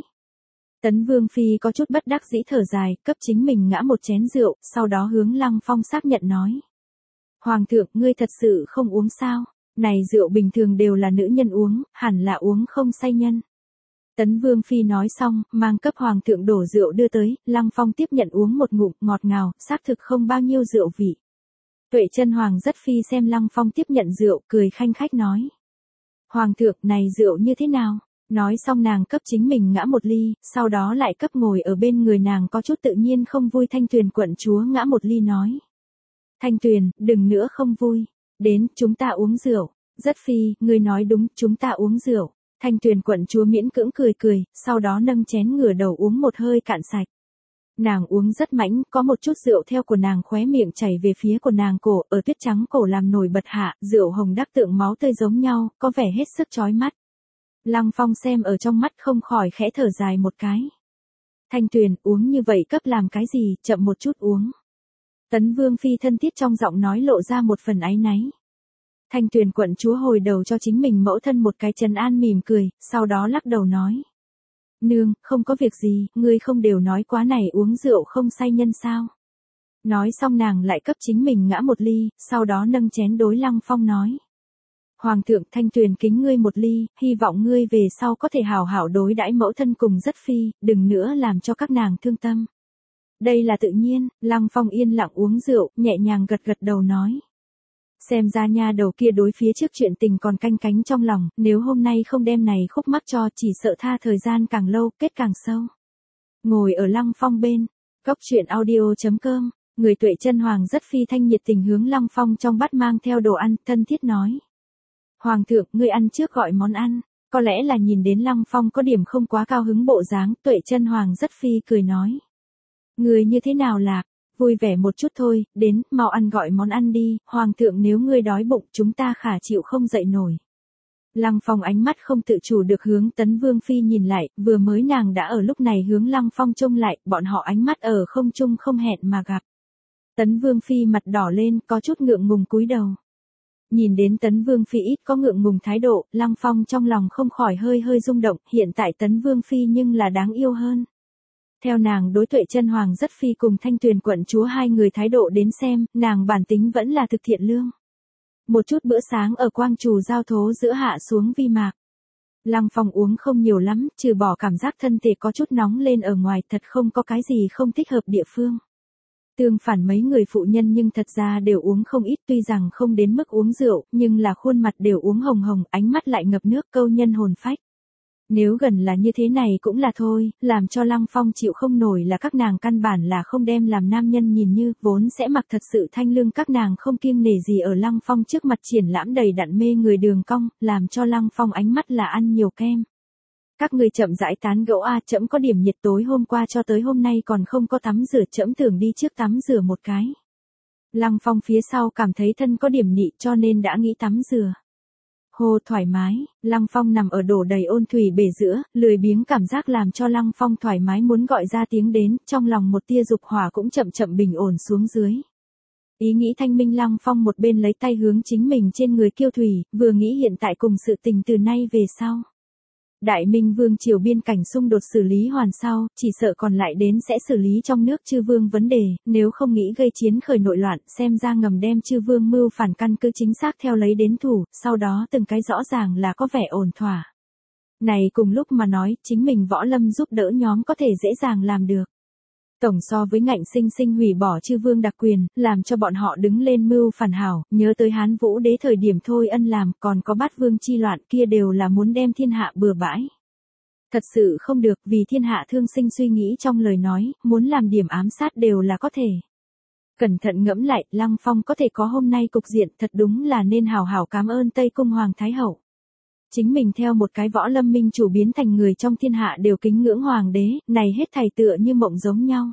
Tấn Vương Phi có chút bất đắc dĩ thở dài, cấp chính mình ngã một chén rượu, sau đó hướng Lăng Phong xác nhận nói. Hoàng thượng, ngươi thật sự không uống sao? Này rượu bình thường đều là nữ nhân uống, hẳn là uống không say nhân. Tấn Vương Phi nói xong, mang cấp Hoàng thượng đổ rượu đưa tới, Lăng Phong tiếp nhận uống một ngụm, ngọt ngào, xác thực không bao nhiêu rượu vị. Tuệ Chân Hoàng Rất Phi xem Lăng Phong tiếp nhận rượu, cười khanh khách nói. Hoàng thượng, này rượu như thế nào? Nói xong nàng cấp chính mình ngã một ly, sau đó lại cấp ngồi ở bên người nàng có chút tự nhiên không vui Thanh Tuyền quận chúa ngã một ly nói. Thanh Tuyền, đừng nữa không vui. Đến, chúng ta uống rượu. Rất Phi, ngươi nói đúng, chúng ta uống rượu. Thanh Tuyền quận chúa miễn cưỡng cười, sau đó nâng chén ngửa đầu uống một hơi cạn sạch. Nàng uống rất mãnh, có một chút rượu theo của nàng khóe miệng chảy về phía của nàng cổ, ở tuyết trắng cổ làm nổi bật hạ, rượu hồng đắc tượng máu tươi giống nhau, có vẻ hết sức chói mắt. Lăng Phong xem ở trong mắt không khỏi khẽ thở dài một cái. Thanh Tuyền, uống như vậy cấp làm cái gì, chậm một chút uống. Tấn Vương Phi thân thiết trong giọng nói lộ ra một phần áy náy. Thanh Tuyền quận chúa hồi đầu cho chính mình mẫu thân một cái trấn an mỉm cười, sau đó lắc đầu nói. Nương, không có việc gì, ngươi không đều nói quá này uống rượu không say nhân sao. Nói xong nàng lại cấp chính mình ngã một ly, sau đó nâng chén đối Lăng Phong nói. Hoàng thượng, Thanh Tuyền kính ngươi một ly, hy vọng ngươi về sau có thể hảo hảo đối đãi mẫu thân cùng Rất Phi, đừng nữa làm cho các nàng thương tâm. Đây là tự nhiên, Lăng Phong yên lặng uống rượu, nhẹ nhàng gật đầu nói. Xem ra nha đầu kia đối phía trước chuyện tình còn canh cánh trong lòng, nếu hôm nay không đem này khúc mắc cho chỉ sợ tha thời gian càng lâu, kết càng sâu. Ngồi ở Lăng Phong bên, Góc Truyện Audio.com, người Tuệ Chân Hoàng Rất Phi thanh nhiệt tình hướng Lăng Phong trong bát mang theo đồ ăn, thân thiết nói. Hoàng thượng, ngươi ăn trước gọi món ăn, có lẽ là nhìn đến Lăng Phong có điểm không quá cao hứng bộ dáng, Tuệ Chân Hoàng Rất Phi cười nói. Ngươi như thế nào lạc, vui vẻ một chút thôi, đến, mau ăn gọi món ăn đi, Hoàng thượng nếu ngươi đói bụng chúng ta khả chịu không dậy nổi. Lăng Phong ánh mắt không tự chủ được hướng Tấn Vương Phi nhìn lại, vừa mới nàng đã ở lúc này hướng Lăng Phong trông lại, bọn họ ánh mắt ở không chung không hẹn mà gặp. Tấn Vương Phi mặt đỏ lên, có chút ngượng ngùng cúi đầu. Nhìn đến Tấn Vương Phi ít có ngượng ngùng thái độ, Lăng Phong trong lòng không khỏi hơi rung động, hiện tại Tấn Vương Phi nhưng là đáng yêu hơn. Theo nàng đối Tuệ Chân Hoàng Rất Phi cùng Thanh Tuyền quận chúa hai người thái độ đến xem, nàng bản tính vẫn là thực thiện lương. Một chút bữa sáng ở quang trù giao thố giữa hạ xuống vi mạc. Lăng Phong uống không nhiều lắm, trừ bỏ cảm giác thân thể có chút nóng lên ở ngoài, thật không có cái gì không thích hợp địa phương. Tương phản mấy người phụ nhân nhưng thật ra đều uống không ít, tuy rằng không đến mức uống rượu, nhưng là khuôn mặt đều uống hồng hồng, ánh mắt lại ngập nước, câu nhân hồn phách. Nếu gần là như thế này cũng là thôi, làm cho Lăng Phong chịu không nổi là các nàng căn bản là không đem làm nam nhân nhìn như, vốn sẽ mặc thật sự thanh lương, các nàng không kiêng nể gì ở Lăng Phong trước mặt triển lãm đầy đặn mê người đường cong, làm cho Lăng Phong ánh mắt là ăn nhiều kem. Các người chậm rãi tán gẫu a, trẫm có điểm nhiệt, tối hôm qua cho tới hôm nay còn không có tắm rửa, trẫm tưởng đi trước tắm rửa một cái. Lăng Phong phía sau cảm thấy thân có điểm nị cho nên đã nghĩ tắm rửa. Hồ thoải mái, Lăng Phong nằm ở đổ đầy ôn thủy bể giữa, lười biếng cảm giác làm cho Lăng Phong thoải mái muốn gọi ra tiếng đến, trong lòng một tia dục hỏa cũng chậm chậm bình ổn xuống dưới. Ý nghĩ thanh minh, Lăng Phong một bên lấy tay hướng chính mình trên người kiêu thủy, vừa nghĩ hiện tại cùng sự tình từ nay về sau. Đại Minh Vương triều biên cảnh xung đột xử lý hoàn sau, chỉ sợ còn lại đến sẽ xử lý trong nước chư vương vấn đề, nếu không nghĩ gây chiến khởi nội loạn, xem ra ngầm đem chư vương mưu phản căn cứ chính xác theo lấy đến thủ, sau đó từng cái rõ ràng là có vẻ ổn thỏa. Này cùng lúc mà nói, chính mình võ lâm giúp đỡ nhóm có thể dễ dàng làm được. Tổng so với ngạnh sinh sinh hủy bỏ chư vương đặc quyền, làm cho bọn họ đứng lên mưu phản hảo, nhớ tới Hán Vũ Đế thời điểm thôi ân làm, còn có Bát Vương chi loạn, kia đều là muốn đem thiên hạ bừa bãi. Thật sự không được, vì thiên hạ thương sinh suy nghĩ trong lời nói, muốn làm điểm ám sát đều là có thể. Cẩn thận ngẫm lại, Lăng Phong có thể có hôm nay cục diện, thật đúng là nên hào hào cảm ơn Tây Cung Hoàng Thái Hậu. Chính mình theo một cái võ lâm minh chủ biến thành người trong thiên hạ đều kính ngưỡng hoàng đế, này hết thảy tựa như mộng giống nhau.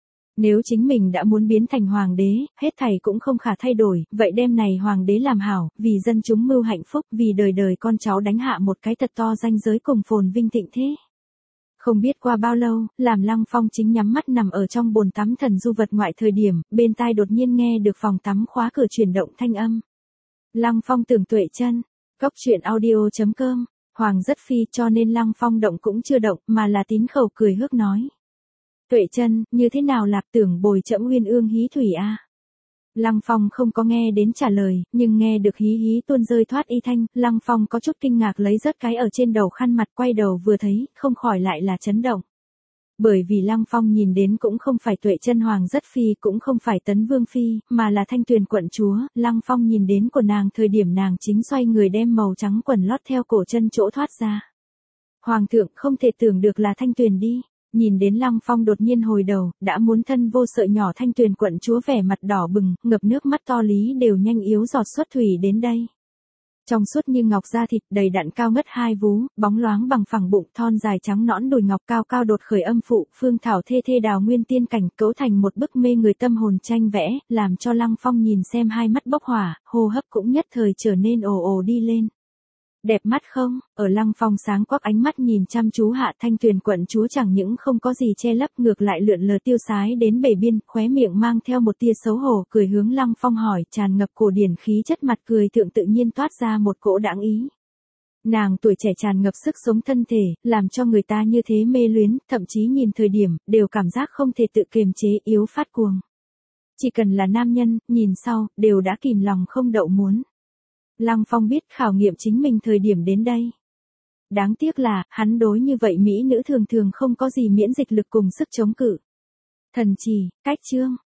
Nếu chính mình đã muốn biến thành hoàng đế, hết thảy cũng không khả thay đổi, vậy đêm này hoàng đế làm hảo, vì dân chúng mưu hạnh phúc, vì đời đời con cháu đánh hạ một cái thật to danh giới cùng phồn vinh thịnh thế. Không biết qua bao lâu, làm Lăng Phong chính nhắm mắt nằm ở trong bồn tắm thần du vật ngoại thời điểm, bên tai đột nhiên nghe được phòng tắm khóa cửa chuyển động thanh âm. Lăng Phong tưởng Tuệ Chân. Góc truyện audio.com, Hoàng rất phi cho nên Lăng Phong động cũng chưa động mà là tín khẩu cười hước nói. Tuệ Chân, như thế nào lạp, tưởng bồi trẫm uyên ương hí thủy a? Lăng Phong không có nghe đến trả lời, nhưng nghe được hí hí tuôn rơi thoát y thanh, Lăng Phong có chút kinh ngạc lấy rớt cái ở trên đầu khăn mặt, quay đầu vừa thấy, không khỏi lại là chấn động. Bởi vì Lăng Phong nhìn đến cũng không phải Tuệ Chân Hoàng rất phi, cũng không phải Tấn Vương phi, mà là Thanh Tuyền quận chúa. Lăng Phong nhìn đến của nàng thời điểm nàng chính xoay người đem màu trắng quần lót theo cổ chân chỗ thoát ra. Hoàng thượng, không thể tưởng được là Thanh Tuyền đi. Nhìn đến Lăng Phong đột nhiên hồi đầu, đã muốn thân vô sợ nhỏ Thanh Tuyền quận chúa vẻ mặt đỏ bừng, ngập nước mắt to lý đều nhanh yếu giọt xuất thủy đến đây. Trong suốt như ngọc da thịt, đầy đặn cao ngất hai vú, bóng loáng bằng phẳng bụng, thon dài trắng nõn đùi ngọc cao cao đột khởi âm phụ, phương thảo thê thê đào nguyên tiên cảnh, cấu thành một bức mê người tâm hồn tranh vẽ, làm cho Lăng Phong nhìn xem hai mắt bốc hỏa, hô hấp cũng nhất thời trở nên ồ ồ đi lên. Đẹp mắt không? Ở Lăng Phong sáng quắc ánh mắt nhìn chăm chú hạ, Thanh Tuyền quận chúa chẳng những không có gì che lấp, ngược lại lượn lờ tiêu sái đến bể biên, khóe miệng mang theo một tia xấu hổ, cười hướng Lăng Phong hỏi, tràn ngập cổ điển khí chất mặt cười thượng tự nhiên toát ra một cỗ đãng ý. Nàng tuổi trẻ tràn ngập sức sống thân thể, làm cho người ta như thế mê luyến, thậm chí nhìn thời điểm, đều cảm giác không thể tự kiềm chế, yếu phát cuồng. Chỉ cần là nam nhân, nhìn sau, đều đã kìm lòng không đậu muốn. Lăng Phong biết khảo nghiệm chính mình thời điểm đến đây. Đáng tiếc là, hắn đối như vậy mỹ nữ thường thường không có gì miễn dịch lực cùng sức chống cự. Thần chỉ, cách chương.